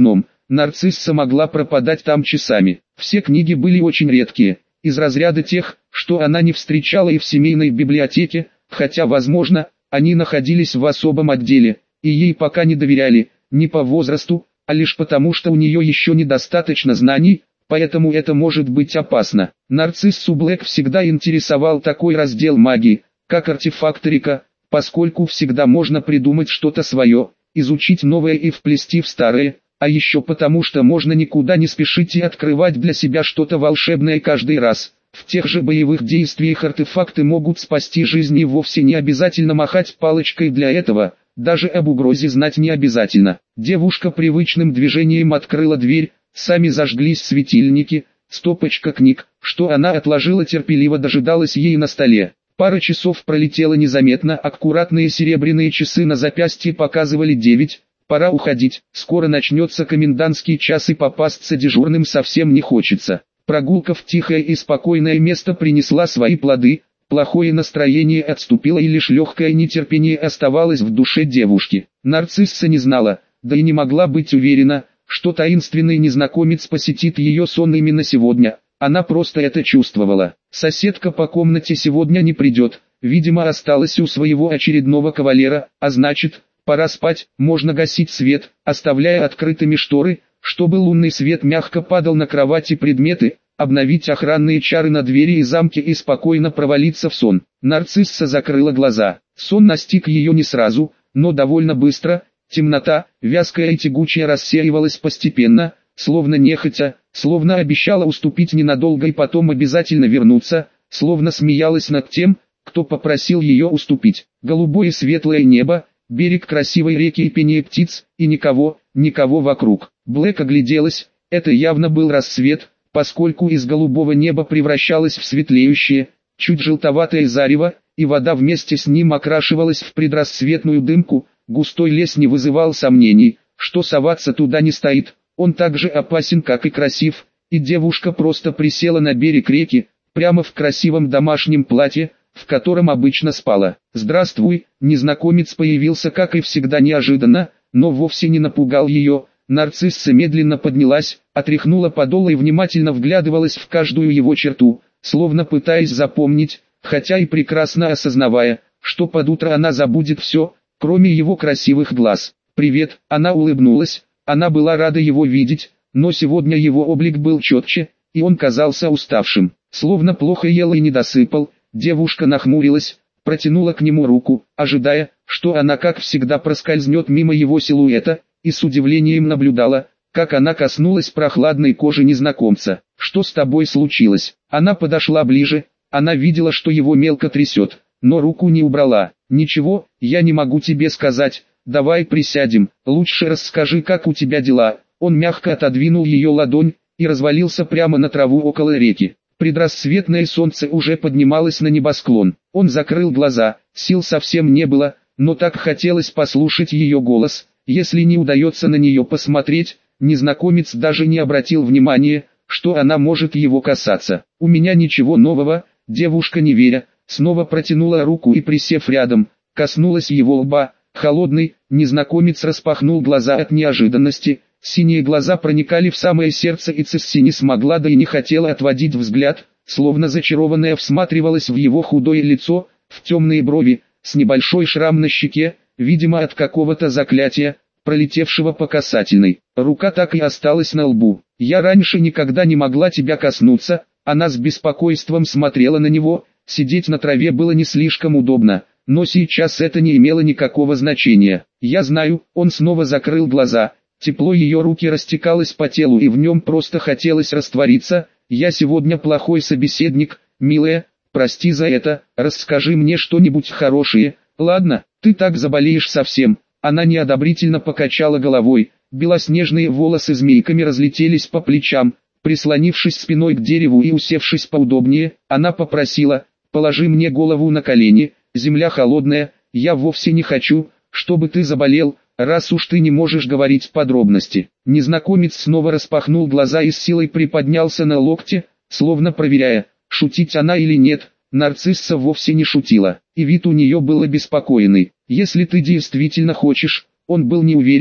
нарцисса могла пропадать там часами. Все книги были очень редкие, из разряда тех, что она не встречала и в семейной библиотеке, хотя, возможно, они находились в особом отделе, и ей пока не доверяли, не по возрасту, а лишь потому, что у нее еще недостаточно знаний, поэтому это может быть опасно. Нарциссу Блэк всегда интересовал такой раздел магии, как артефакторика, поскольку всегда можно придумать что-то свое, изучить новое и вплести в старое, а еще потому, что можно никуда не спешить и открывать для себя что-то волшебное каждый раз. В тех же боевых действиях артефакты могут спасти жизнь, и вовсе не обязательно махать палочкой для этого, даже об угрозе знать не обязательно. Девушка привычным движением открыла дверь, сами зажглись светильники, стопочка книг, что она отложила, терпеливо дожидалась ей на столе. Пара часов пролетела незаметно, аккуратные серебряные часы на запястье показывали девять, пора уходить, скоро начнется комендантский час и попасться дежурным совсем не хочется. Прогулка в тихое и спокойное место принесла свои плоды, плохое настроение отступило и лишь легкое нетерпение оставалось в душе девушки. Нарцисса не знала, да и не могла быть уверена, что таинственный незнакомец посетит ее сон именно сегодня, она просто это чувствовала. Соседка по комнате сегодня не придет, видимо осталась у своего очередного кавалера, а значит, пора спать, можно гасить свет, оставляя открытыми шторы, чтобы лунный свет мягко падал на кровать и предметы, обновить охранные чары на двери и замке и спокойно провалиться в сон. Нарцисса закрыла глаза. Сон настиг ее не сразу, но довольно быстро. Темнота, вязкая и тягучая, рассеивалась постепенно, словно нехотя, словно обещала уступить ненадолго и потом обязательно вернуться, словно смеялась над тем, кто попросил ее уступить. Голубое светлое небо, берег красивой реки и пение птиц, и никого, никого вокруг. Блэк огляделась, это явно был рассвет, поскольку из голубого неба превращалось в светлеющее, чуть желтоватое зарево, и вода вместе с ним окрашивалась в предрассветную дымку. Густой лес не вызывал сомнений, что соваться туда не стоит, он так же опасен, как и красив, и девушка просто присела на берег реки, прямо в красивом домашнем платье, в котором обычно спала. «Здравствуй», незнакомец появился как и всегда неожиданно, но вовсе не напугал ее. Нарцисса медленно поднялась, отряхнула подол и внимательно вглядывалась в каждую его черту, словно пытаясь запомнить, хотя и прекрасно осознавая, что под утро она забудет все, кроме его красивых глаз. «Привет», она улыбнулась, она была рада его видеть, но сегодня его облик был четче, и он казался уставшим, словно плохо ел и не досыпал. Девушка нахмурилась, протянула к нему руку, ожидая, что она как всегда проскользнет мимо его силуэта, и с удивлением наблюдала, как она коснулась прохладной кожи незнакомца. «Что с тобой случилось?» Она подошла ближе, она видела, что его мелко трясет, но руку не убрала. «Ничего, я не могу тебе сказать, давай присядем, лучше расскажи, как у тебя дела». Он мягко отодвинул ее ладонь, и развалился прямо на траву около реки. Предрассветное солнце уже поднималось на небосклон. Он закрыл глаза, сил совсем не было, но так хотелось послушать ее голос. Если не удается на нее посмотреть, незнакомец даже не обратил внимания, что она может его касаться. «У меня ничего нового», девушка, не веря, снова протянула руку и, присев рядом, коснулась его лба. Холодный, незнакомец распахнул глаза от неожиданности, синие глаза проникали в самое сердце, и Цесси не смогла, да и не хотела отводить взгляд, словно зачарованная всматривалась в его худое лицо, в темные брови, с небольшой шрам на щеке, видимо от какого-то заклятия, пролетевшего по касательной. Рука так и осталась на лбу. «Я раньше никогда не могла тебя коснуться», она с беспокойством смотрела на него, сидеть на траве было не слишком удобно, но сейчас это не имело никакого значения. «Я знаю», он снова закрыл глаза, тепло ее руки растекалось по телу, и в нем просто хотелось раствориться. «Я сегодня плохой собеседник, милая, прости за это, расскажи мне что-нибудь хорошее». «Ладно, ты так заболеешь совсем». Она неодобрительно покачала головой, белоснежные волосы змейками разлетелись по плечам. Прислонившись спиной к дереву и усевшись поудобнее, она попросила: «Положи мне голову на колени, земля холодная, я вовсе не хочу, чтобы ты заболел, раз уж ты не можешь говорить подробности». Незнакомец снова распахнул глаза и с силой приподнялся на локте, словно проверяя, шутить она или нет. Нарцисса вовсе не шутила, и вид у нее был обеспокоенный. «Если ты действительно хочешь», он был не уверен,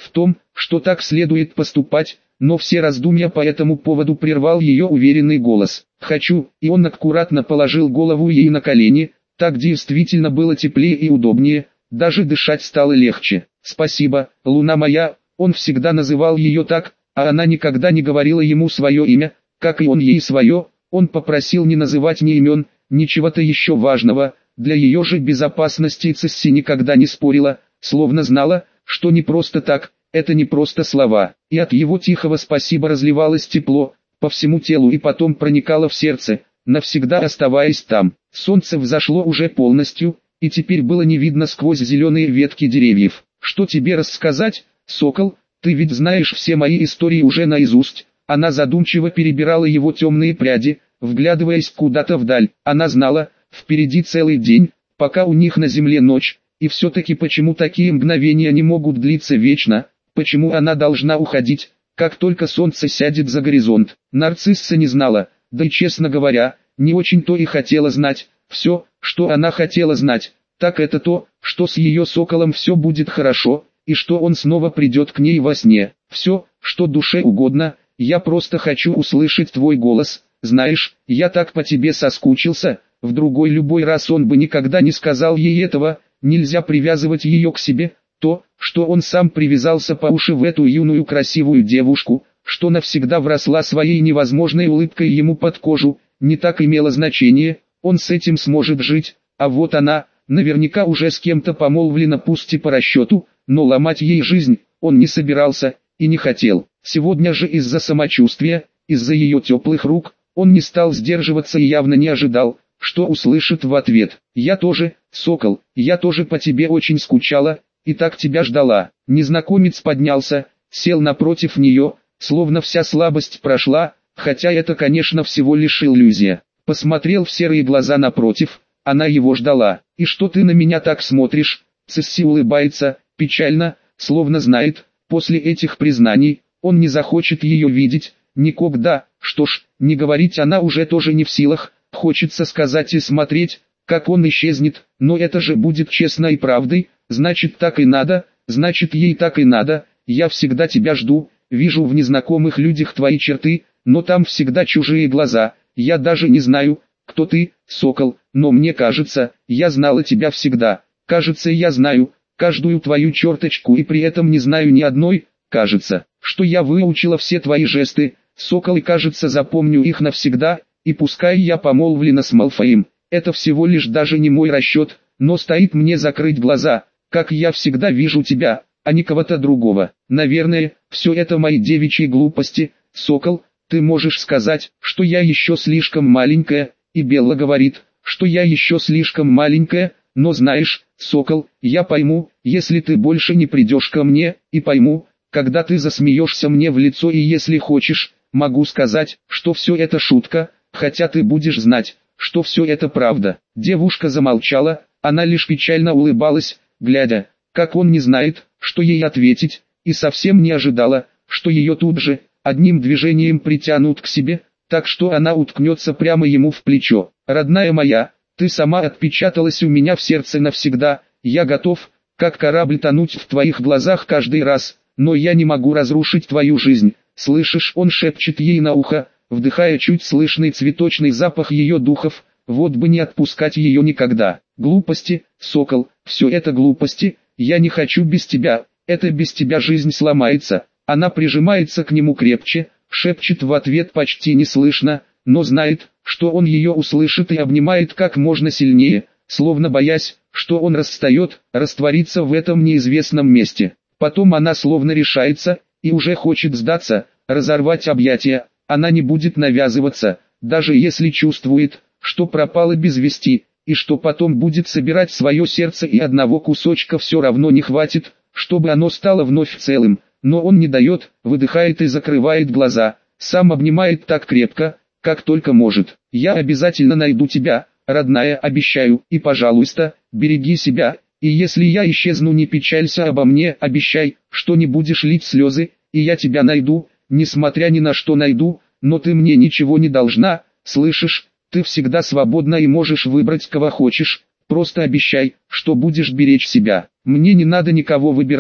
в том, что так следует поступать, но все раздумья по этому поводу прервал ее уверенный голос. «Хочу», и он аккуратно положил голову ей на колени, так действительно было теплее и удобнее, даже дышать стало легче. «Спасибо, луна моя», он всегда называл ее так, а она никогда не говорила ему свое имя, как и он ей свое. Он попросил не называть ни имен, ни чего-то еще важного. Для ее же безопасности Цесси никогда не спорила, словно знала, что не просто так, это не просто слова. И от его тихого спасибо разливалось тепло по всему телу и потом проникало в сердце, навсегда оставаясь там. Солнце взошло уже полностью, и теперь было не видно сквозь зеленые ветки деревьев. «Что тебе рассказать, сокол? Ты ведь знаешь все мои истории уже наизусть». Она задумчиво перебирала его темные пряди, вглядываясь куда-то вдаль. Она знала, впереди целый день, пока у них на земле ночь, и все-таки почему такие мгновения не могут длиться вечно, почему она должна уходить, как только солнце сядет за горизонт. Нарцисса не знала, да и, честно говоря, не очень-то и хотела знать. Все, что она хотела знать, так это то, что с ее соколом все будет хорошо, и что он снова придет к ней во сне. Все, что душе угодно. «Я просто хочу услышать твой голос, знаешь, я так по тебе соскучился». В другой любой раз он бы никогда не сказал ей этого. Нельзя привязывать ее к себе. То, что он сам привязался по уши в эту юную красивую девушку, что навсегда вросла своей невозможной улыбкой ему под кожу, не так имело значение. Он с этим сможет жить, а вот она, наверняка уже с кем-то помолвлена, пусть и по расчету, но ломать ей жизнь он не собирался и не хотел. Сегодня же из-за самочувствия, из-за ее теплых рук, он не стал сдерживаться и явно не ожидал, что услышит в ответ. «Я тоже, сокол, я тоже по тебе очень скучала, и так тебя ждала». Незнакомец поднялся, сел напротив нее, словно вся слабость прошла, хотя это, конечно, всего лишь иллюзия. Посмотрел в серые глаза напротив, она его ждала. «И что ты на меня так смотришь?» Цесси улыбается, печально, словно знает, после этих признаний он не захочет ее видеть никогда. Что ж, не говорить она уже тоже не в силах, хочется сказать и смотреть, как он исчезнет, но это же будет честно и правдой. Значит, так и надо, значит, ей так и надо. «Я всегда тебя жду, вижу в незнакомых людях твои черты, но там всегда чужие глаза. Я даже не знаю, кто ты, сокол, но мне кажется, я знала тебя всегда. Кажется, я знаю каждую твою черточку и при этом не знаю ни одной. Кажется, что я выучила все твои жесты, сокол, и кажется, запомню их навсегда. И пускай я помолвлена с Малфоем, это всего лишь даже не мой расчет, но стоит мне закрыть глаза, как я всегда вижу тебя, а не кого-то другого. Наверное, все это мои девичьи глупости. Сокол, ты можешь сказать, что я еще слишком маленькая, и Белла говорит, что я еще слишком маленькая, но знаешь, сокол, я пойму, если ты больше не придешь ко мне, и пойму, когда ты засмеешься мне в лицо, и если хочешь, могу сказать, что все это шутка, хотя ты будешь знать, что все это правда». Девушка замолчала, она лишь печально улыбалась, глядя, как он не знает, что ей ответить, и совсем не ожидала, что ее тут же, одним движением притянут к себе, так что она уткнется прямо ему в плечо. «Родная моя, ты сама отпечаталась у меня в сердце навсегда, я готов, как корабль, тонуть в твоих глазах каждый раз, но я не могу разрушить твою жизнь». Слышишь, он шепчет ей на ухо, вдыхая чуть слышный цветочный запах ее духов. Вот бы не отпускать ее никогда. «Глупости, сокол, все это глупости, я не хочу без тебя, это без тебя жизнь сломается». Она прижимается к нему крепче, шепчет в ответ почти неслышно, но знает, что он ее услышит, и обнимает как можно сильнее, словно боясь, что он растает, растворится в этом неизвестном месте. Потом она словно решается, и уже хочет сдаться, разорвать объятия. Она не будет навязываться, даже если чувствует, что пропала без вести, и что потом будет собирать свое сердце, и одного кусочка все равно не хватит, чтобы оно стало вновь целым. Но он не дает, выдыхает и закрывает глаза, сам обнимает так крепко, как только может. «Я обязательно найду тебя, родная, обещаю, и, пожалуйста, береги себя, и если я исчезну, не печалься обо мне, обещай, что не будешь лить слезы, и я тебя найду, несмотря ни на что найду, но ты мне ничего не должна, слышишь, ты всегда свободна и можешь выбрать кого хочешь, просто обещай, что будешь беречь себя. Мне не надо никого выбирать,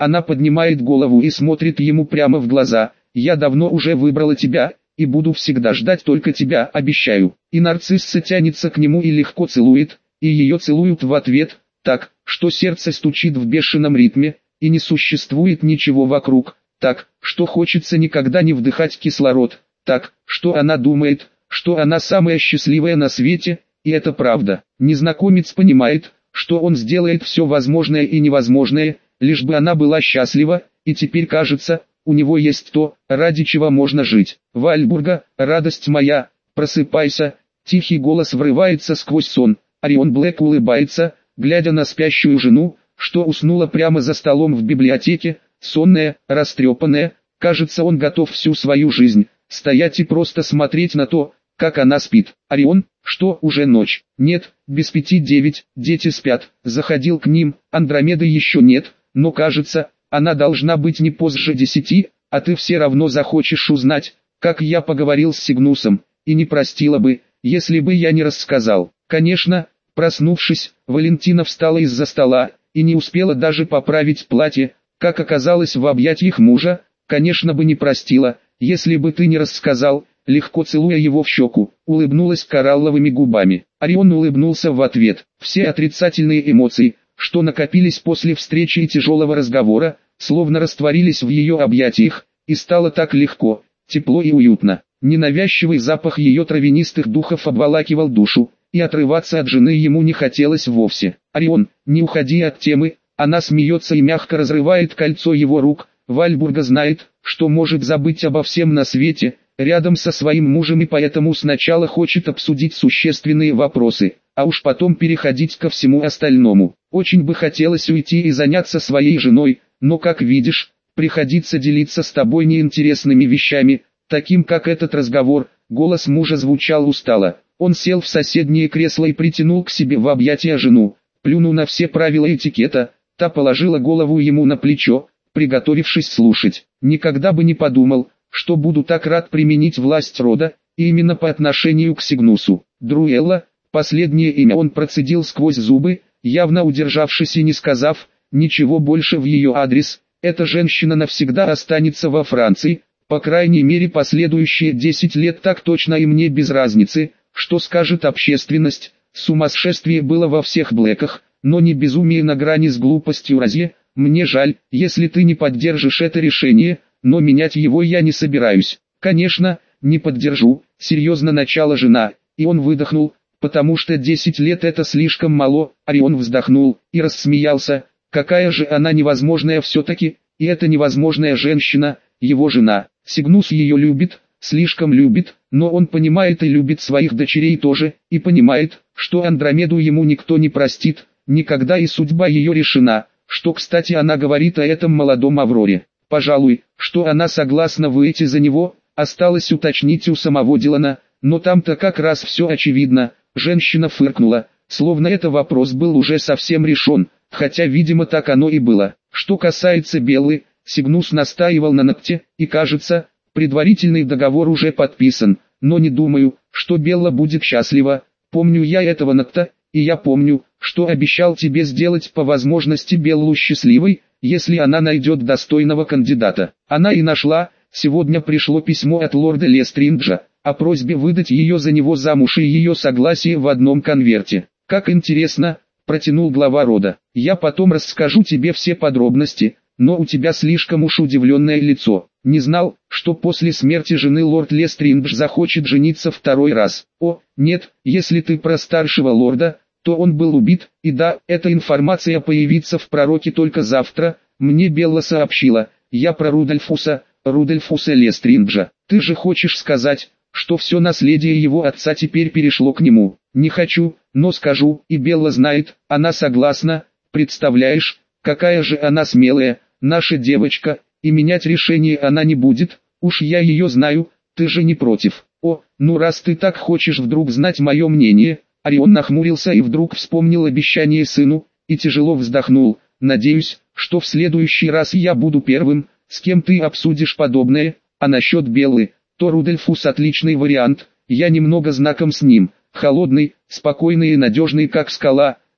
Она поднимает голову и смотрит ему прямо в глаза. «Я давно уже выбрала тебя, и буду всегда ждать только тебя, обещаю». И нарцисса тянется к нему и легко целует, и ее целуют в ответ, так, что сердце стучит в бешеном ритме, и не существует ничего вокруг, так, что хочется никогда не вдыхать кислород, так, что она думает, что она самая счастливая на свете, и это правда. Незнакомец понимает, что он сделает все возможное и невозможное, лишь бы она была счастлива, и теперь кажется, у него есть то, ради чего можно жить. «Вальбурга, радость моя, просыпайся!» Тихий голос врывается сквозь сон. Орион Блэк улыбается, глядя на спящую жену, что уснула прямо за столом в библиотеке, сонная, растрепанная. Кажется, он готов всю свою жизнь стоять и просто смотреть на то, как она спит. «Орион, что, уже ночь?» «Нет, без пяти девять, дети спят». Заходил к ним, Андромеды еще нет, но кажется, она должна быть не позже десяти, а ты все равно захочешь узнать, как я поговорил с Сигнусом, и не простила бы, если бы я не рассказал. Конечно, проснувшись, Валентина встала из-за стола, и не успела даже поправить платье, как оказалось в объятиях мужа. Конечно бы не простила, если бы ты не рассказал, легко целуя его в щеку, улыбнулась коралловыми губами. Орион улыбнулся в ответ. Все отрицательные эмоции, что накопились после встречи и тяжелого разговора, словно растворились в ее объятиях, и стало так легко, тепло и уютно. Ненавязчивый запах ее травянистых духов обволакивал душу, и отрываться от жены ему не хотелось вовсе. «Орион, не уходи от темы», она смеется и мягко разрывает кольцо его рук. Вальбурга знает, что может забыть обо всем на свете, рядом со своим мужем, и поэтому сначала хочет обсудить существенные вопросы, а уж потом переходить ко всему остальному. Очень бы хотелось уйти и заняться своей женой, но, как видишь, приходится делиться с тобой неинтересными вещами, таким как этот разговор. Голос мужа звучал устало. Он сел в соседнее кресло и притянул к себе в объятия жену, плюнул на все правила этикета. Та положила голову ему на плечо, приготовившись слушать. «Никогда бы не подумал, что буду так рад применить власть рода, и именно по отношению к Сигнусу». Друэлла, последнее имя он процедил сквозь зубы, явно удержавшись и не сказав ничего больше в ее адрес. Эта женщина навсегда останется во Франции, по крайней мере последующие десять лет, так точно, и мне без разницы, что скажет общественность. Сумасшествие было во всех Блэках, но не безумие на грани с глупостью. Разве? Мне жаль, если ты не поддержишь это решение, но менять его я не собираюсь. Конечно, не поддержу, серьезно начала жена, и он выдохнул, потому что десять лет это слишком мало. Орион вздохнул и рассмеялся. Какая же она невозможная все-таки, и эта невозможная женщина, его жена. Сигнус ее любит, слишком любит, но он понимает и любит своих дочерей тоже, и понимает, что Андромеду ему никто не простит, никогда, и судьба ее решена, что, кстати, она говорит о этом молодом Авроре. Пожалуй, что она согласна выйти за него, осталось уточнить у самого Дилана, но там-то как раз все очевидно. Женщина фыркнула, словно это вопрос был уже совсем решен, хотя, видимо, так оно и было. Что касается Беллы, Сигнус настаивал на ногте, и, кажется, предварительный договор уже подписан, но не думаю, что Белла будет счастлива. Помню я этого ногта, и я помню, что обещал тебе сделать по возможности Беллу счастливой, если она найдет достойного кандидата. Она и нашла. Сегодня пришло письмо от лорда Лестринджа о просьбе выдать ее за него замуж и ее согласие в одном конверте. Как интересно, протянул глава рода. Я потом расскажу тебе все подробности, но у тебя слишком уж удивленное лицо. Не знал, что после смерти жены лорд Лестриндж захочет жениться второй раз. О, нет, если ты про старшего лорда, то он был убит, и да, эта информация появится в пророке только завтра, мне Белла сообщила. Я про Рудольфуса, Рудольфуса Лестринджа. Ты же хочешь сказать, что все наследие его отца теперь перешло к нему? Не хочу, но скажу, и Белла знает, она согласна. Представляешь, какая же она смелая, наша девочка, и менять решение она не будет, уж я ее знаю, ты же не против. О, ну раз ты так хочешь вдруг знать мое мнение. Орион нахмурился и вдруг вспомнил обещание сыну, и тяжело вздохнул. Надеюсь, что в следующий раз я буду первым, с кем ты обсудишь подобное. А насчет Беллы, то Рудольфус отличный вариант, я немного знаком с ним, холодный, спокойный и надежный как скала,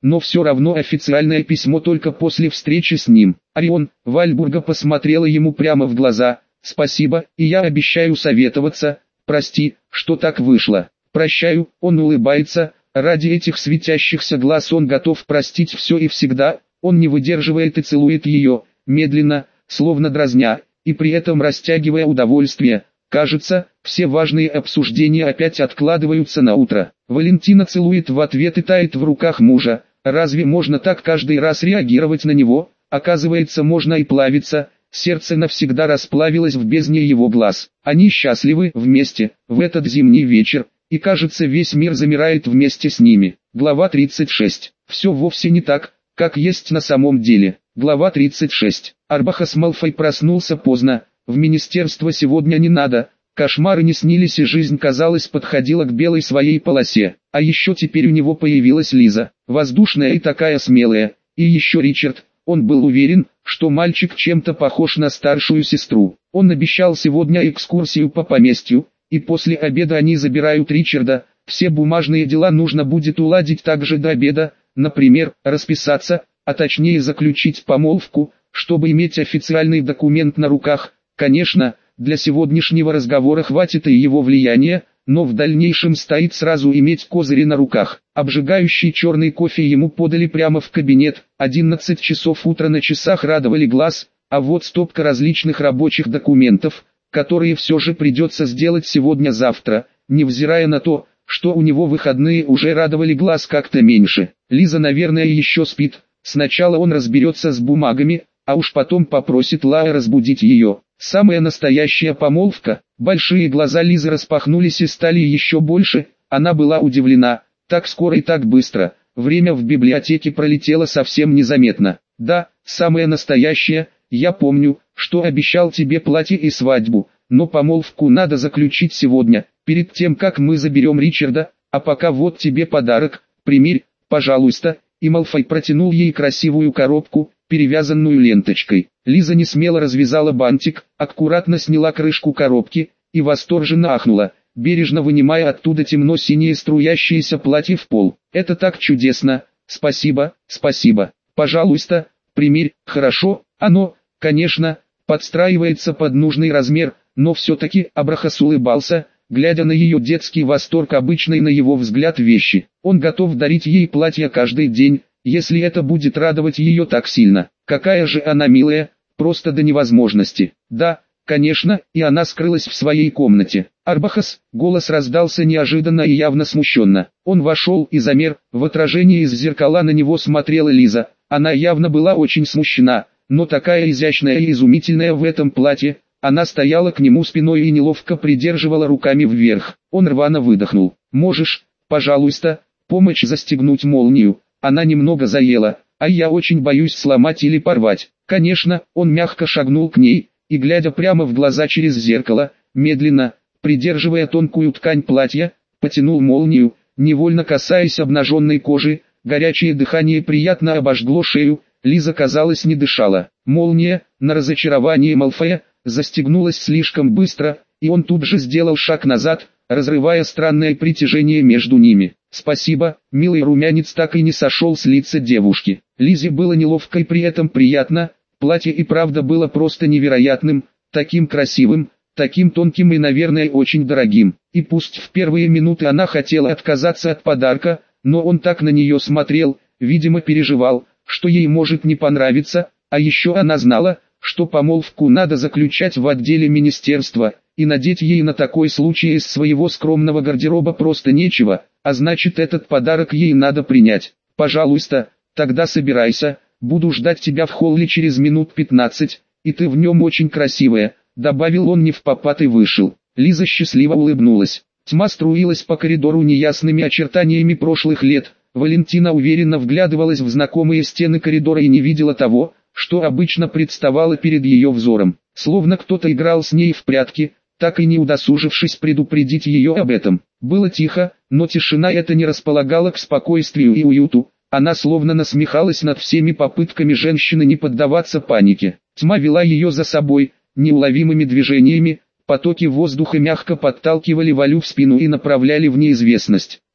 но все равно официальное письмо только после встречи с ним. Орион Вальбурга посмотрела ему прямо в глаза. «Спасибо, и я обещаю советоваться. Прости, что так вышло». «Прощаю», он улыбается. Ради этих светящихся глаз он готов простить все и всегда. Он не выдерживает и целует ее, медленно, словно дразня, и при этом растягивая удовольствие. Кажется, все важные обсуждения опять откладываются на утро. Валентина целует в ответ и тает в руках мужа. Разве можно так каждый раз реагировать на него? Оказывается, можно и плавиться. Сердце навсегда расплавилось в бездне его глаз. Они счастливы вместе, в этот зимний вечер, и кажется, весь мир замирает вместе с ними. Глава тридцать шесть. Все вовсе не так, как есть на самом деле. Глава тридцать шесть. Арбахас Малфой проснулся поздно. В министерство сегодня не надо. Кошмары не снились, и жизнь, казалось, подходила к белой своей полосе. А еще теперь у него появилась Лиза, воздушная и такая смелая. И еще Ричард. Он был уверен, что мальчик чем-то похож на старшую сестру. Он обещал сегодня экскурсию по поместью, и после обеда они забирают Ричарда. Все бумажные дела нужно будет уладить также до обеда, например, расписаться, а точнее заключить помолвку, чтобы иметь официальный документ на руках. Конечно, для сегодняшнего разговора хватит и его влияния, но в дальнейшем стоит сразу иметь козыри на руках. Обжигающий черный кофе ему подали прямо в кабинет. одиннадцать часов утра на часах радовали глаз, а вот стопка различных рабочих документов, которые все же придется сделать сегодня-завтра, невзирая на то, что у него выходные, уже радовали глаз как-то меньше. Лиза, наверное, еще спит. Сначала он разберется с бумагами, а уж потом попросит Лая разбудить ее. Самая настоящая помолвка. Большие глаза Лизы распахнулись и стали еще больше. Она была удивлена. Так скоро и так быстро. Время в библиотеке пролетело совсем незаметно. Да, самая настоящая. Я помню, что обещал тебе платье и свадьбу, но помолвку надо заключить сегодня, перед тем, как мы заберем Ричарда. А пока вот тебе подарок. Примерь, пожалуйста. И Малфой протянул ей красивую коробку, перевязанную ленточкой. Лиза несмело развязала бантик, аккуратно сняла крышку коробки и восторженно ахнула, бережно вынимая оттуда темно-синее струящееся платье в пол. «Это так чудесно! Спасибо, спасибо! Пожалуйста, примерь. Хорошо, оно, конечно, подстраивается под нужный размер, но все-таки». Абрахас улыбался, глядя на ее детский восторг обычной на его взгляд вещи. Он готов дарить ей платье каждый день, если это будет радовать ее так сильно. Какая же она милая, просто до невозможности. Да, конечно, и она скрылась в своей комнате. «Арбахас», голос раздался неожиданно и явно смущенно. Он вошел и замер, в отражении из зеркала на него смотрела Лиза. Она явно была очень смущена, но такая изящная и изумительная в этом платье. Она стояла к нему спиной и неловко придерживала руками вверх. Он рвано выдохнул. «Можешь, пожалуйста, помочь застегнуть молнию? Она немного заела, а я очень боюсь сломать или порвать». Конечно, он мягко шагнул к ней, и, глядя прямо в глаза через зеркало, медленно, придерживая тонкую ткань платья, потянул молнию, невольно касаясь обнаженной кожи. Горячее дыхание приятно обожгло шею. Лиза, казалось, не дышала. Молния, на разочарование Малфоя, застегнулась слишком быстро, и он тут же сделал шаг назад, разрывая странное притяжение между ними. «Спасибо», милый румянец так и не сошел с лица девушки. Лизе было неловко и при этом приятно. Платье и правда было просто невероятным, таким красивым, таким тонким и, наверное, очень дорогим. И пусть в первые минуты она хотела отказаться от подарка, но он так на нее смотрел, видимо переживал, что ей может не понравиться, а еще она знала, что помолвку надо заключать в отделе министерства, и надеть ей на такой случай из своего скромного гардероба просто нечего, а значит, этот подарок ей надо принять. «Пожалуйста, тогда собирайся, буду ждать тебя в холле через минут пятнадцать, и ты в нем очень красивая», добавил он невпопад и вышел. Лиза счастливо улыбнулась. Тьма струилась по коридору неясными очертаниями прошлых лет. Валентина уверенно вглядывалась в знакомые стены коридора и не видела того, что обычно представало перед ее взором. Словно кто-то играл с ней в прятки, так и не удосужившись предупредить ее об этом. Было тихо, но тишина эта не располагала к спокойствию и уюту. Она словно насмехалась над всеми попытками женщины не поддаваться панике. Тьма вела ее за собой, неуловимыми движениями, потоки воздуха мягко подталкивали Валю в спину и направляли в неизвестность.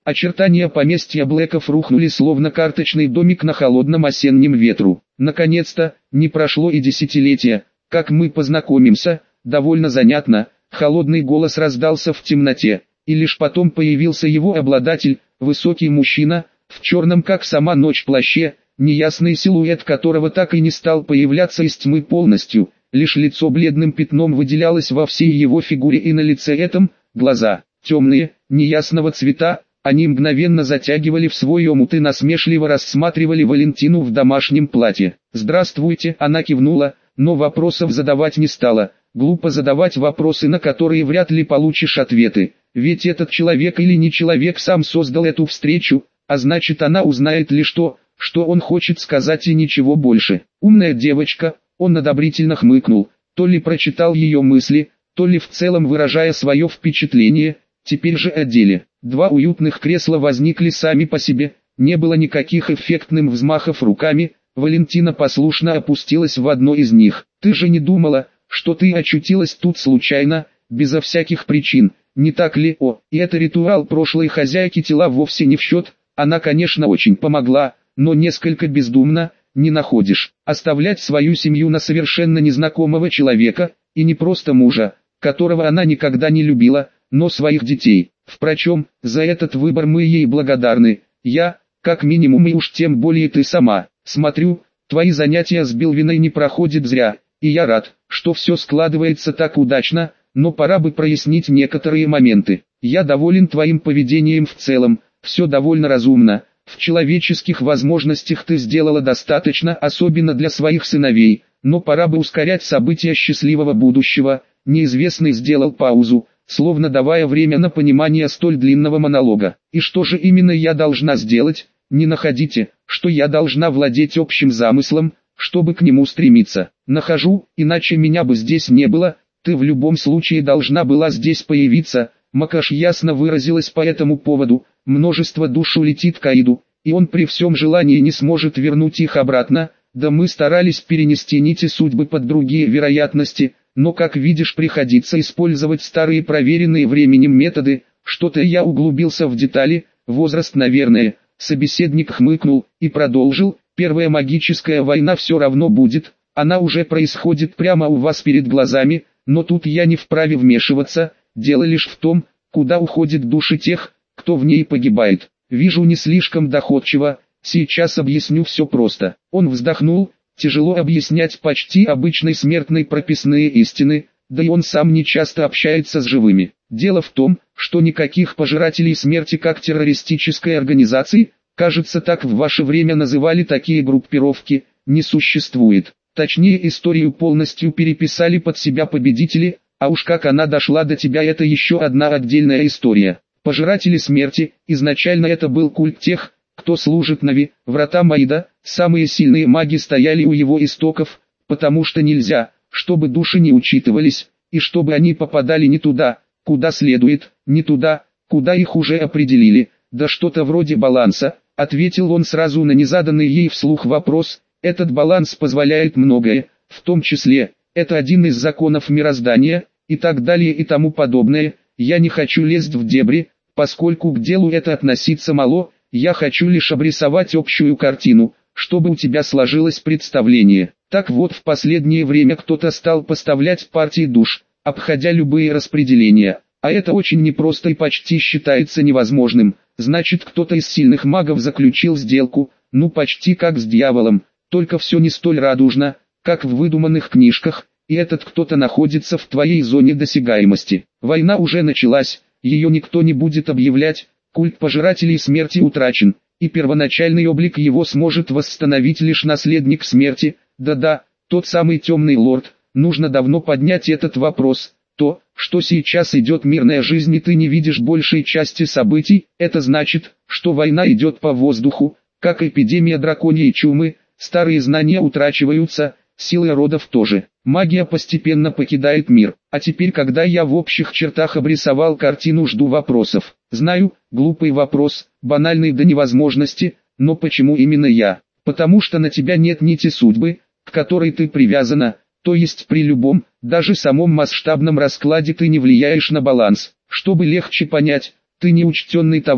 Очертания поместья Блэков рухнули словно карточный домик на холодном осеннем ветру. Наконец-то, не прошло и десятилетия, как мы познакомимся, довольно занятно, холодный голос раздался в темноте, и лишь потом появился его обладатель, высокий мужчина, в черном как сама ночь плаще, неясный силуэт которого так и не стал появляться из тьмы полностью, лишь лицо бледным пятном выделялось во всей его фигуре и на лице этом, глаза, темные, неясного цвета, они мгновенно затягивали в свой омут и насмешливо рассматривали Валентину в домашнем платье. «Здравствуйте», она кивнула, но вопросов задавать не стала. Глупо задавать вопросы, на которые вряд ли получишь ответы, ведь этот человек или не человек сам создал эту встречу, а значит она узнает лишь то, что он хочет сказать и ничего больше. «Умная девочка», он одобрительно хмыкнул, то ли прочитал ее мысли, то ли в целом выражая свое впечатление. Теперь же о деле. Два уютных кресла возникли сами по себе, не было никаких эффектных взмахов руками, Валентина послушно опустилась в одно из них. «Ты же не думала, что ты очутилась тут случайно, безо всяких причин, не так ли?» О, и это ритуал прошлой хозяйки тела вовсе не в счет, она конечно очень помогла, но несколько бездумно, не находишь? Оставлять свою семью на совершенно незнакомого человека, и не просто мужа, которого она никогда не любила, но своих детей. Впрочем, за этот выбор мы ей благодарны, я, как минимум, и уж тем более ты сама. Смотрю, твои занятия с Белвиной не проходят зря, и я рад, что все складывается так удачно, но пора бы прояснить некоторые моменты. Я доволен твоим поведением в целом, все довольно разумно, в человеческих возможностях ты сделала достаточно, особенно для своих сыновей, но пора бы ускорять события счастливого будущего. Неизвестный сделал паузу, словно давая время на понимание столь длинного монолога. «И что же именно я должна сделать? Не находите, что я должна владеть общим замыслом, чтобы к нему стремиться? Нахожу, иначе меня бы здесь не было, ты в любом случае должна была здесь появиться». Макаш ясно выразилась по этому поводу, множество душ улетит к Аиду, и он при всем желании не сможет вернуть их обратно, да мы старались перенести нити судьбы под другие вероятности, но как видишь приходится использовать старые проверенные временем методы, что-то я углубился в детали, возраст наверное, собеседник хмыкнул и продолжил, первая магическая война все равно будет, она уже происходит прямо у вас перед глазами, но тут я не вправе вмешиваться, дело лишь в том, куда уходят души тех, кто в ней погибает. Вижу не слишком доходчиво, сейчас объясню все просто. Он вздохнул. Тяжело объяснять почти обычной смертной прописные истины, да и он сам не часто общается с живыми. Дело в том, что никаких пожирателей смерти как террористической организации, кажется так в ваше время называли такие группировки, не существует. Точнее историю полностью переписали под себя победители, а уж как она дошла до тебя это еще одна отдельная история. Пожиратели смерти, изначально это был культ тех, кто служит Нави, вратам Аида, самые сильные маги стояли у его истоков, потому что нельзя, чтобы души не учитывались, и чтобы они попадали не туда, куда следует, не туда, куда их уже определили, да что-то вроде баланса, ответил он сразу на незаданный ей вслух вопрос. Этот баланс позволяет многое, в том числе, это один из законов мироздания, и так далее и тому подобное. Я не хочу лезть в дебри, поскольку к делу это относиться мало. Я хочу лишь обрисовать общую картину, чтобы у тебя сложилось представление. Так вот, в последнее время кто-то стал поставлять партии душ, обходя любые распределения, а это очень непросто и почти считается невозможным. Значит, кто-то из сильных магов заключил сделку, ну почти как с дьяволом, только все не столь радужно, как в выдуманных книжках, и этот кто-то находится в твоей зоне досягаемости. Война уже началась, ее никто не будет объявлять. Культ пожирателей смерти утрачен, и первоначальный облик его сможет восстановить лишь наследник смерти. Да-да, тот самый темный лорд. Нужно давно поднять этот вопрос. То, что сейчас идет мирная жизнь и ты не видишь большей части событий, это значит, что война идет по воздуху, как эпидемия драконьей чумы. Старые знания утрачиваются, силы родов тоже. Магия постепенно покидает мир. А теперь, когда я в общих чертах обрисовал картину, жду вопросов. Знаю, глупый вопрос, банальный до невозможности, но почему именно я? Потому что на тебя нет нити судьбы, к которой ты привязана, то есть при любом, даже самом масштабном раскладе ты не влияешь на баланс. Чтобы легче понять, ты неучтенный товар,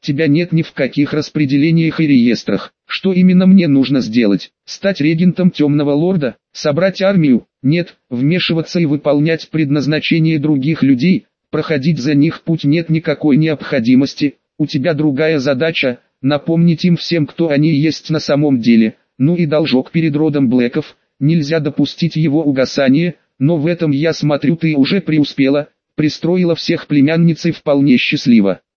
тебя нет ни в каких распределениях и реестрах. Что именно мне нужно сделать? Стать регентом Темного Лорда? Собрать армию? Нет, вмешиваться и выполнять предназначение других людей, проходить за них путь нет никакой необходимости. У тебя другая задача – напомнить им всем, кто они есть на самом деле. Ну и должок перед родом Блэков, нельзя допустить его угасания, но в этом я смотрю ты уже преуспела, пристроила всех племянниц и вполне счастливо.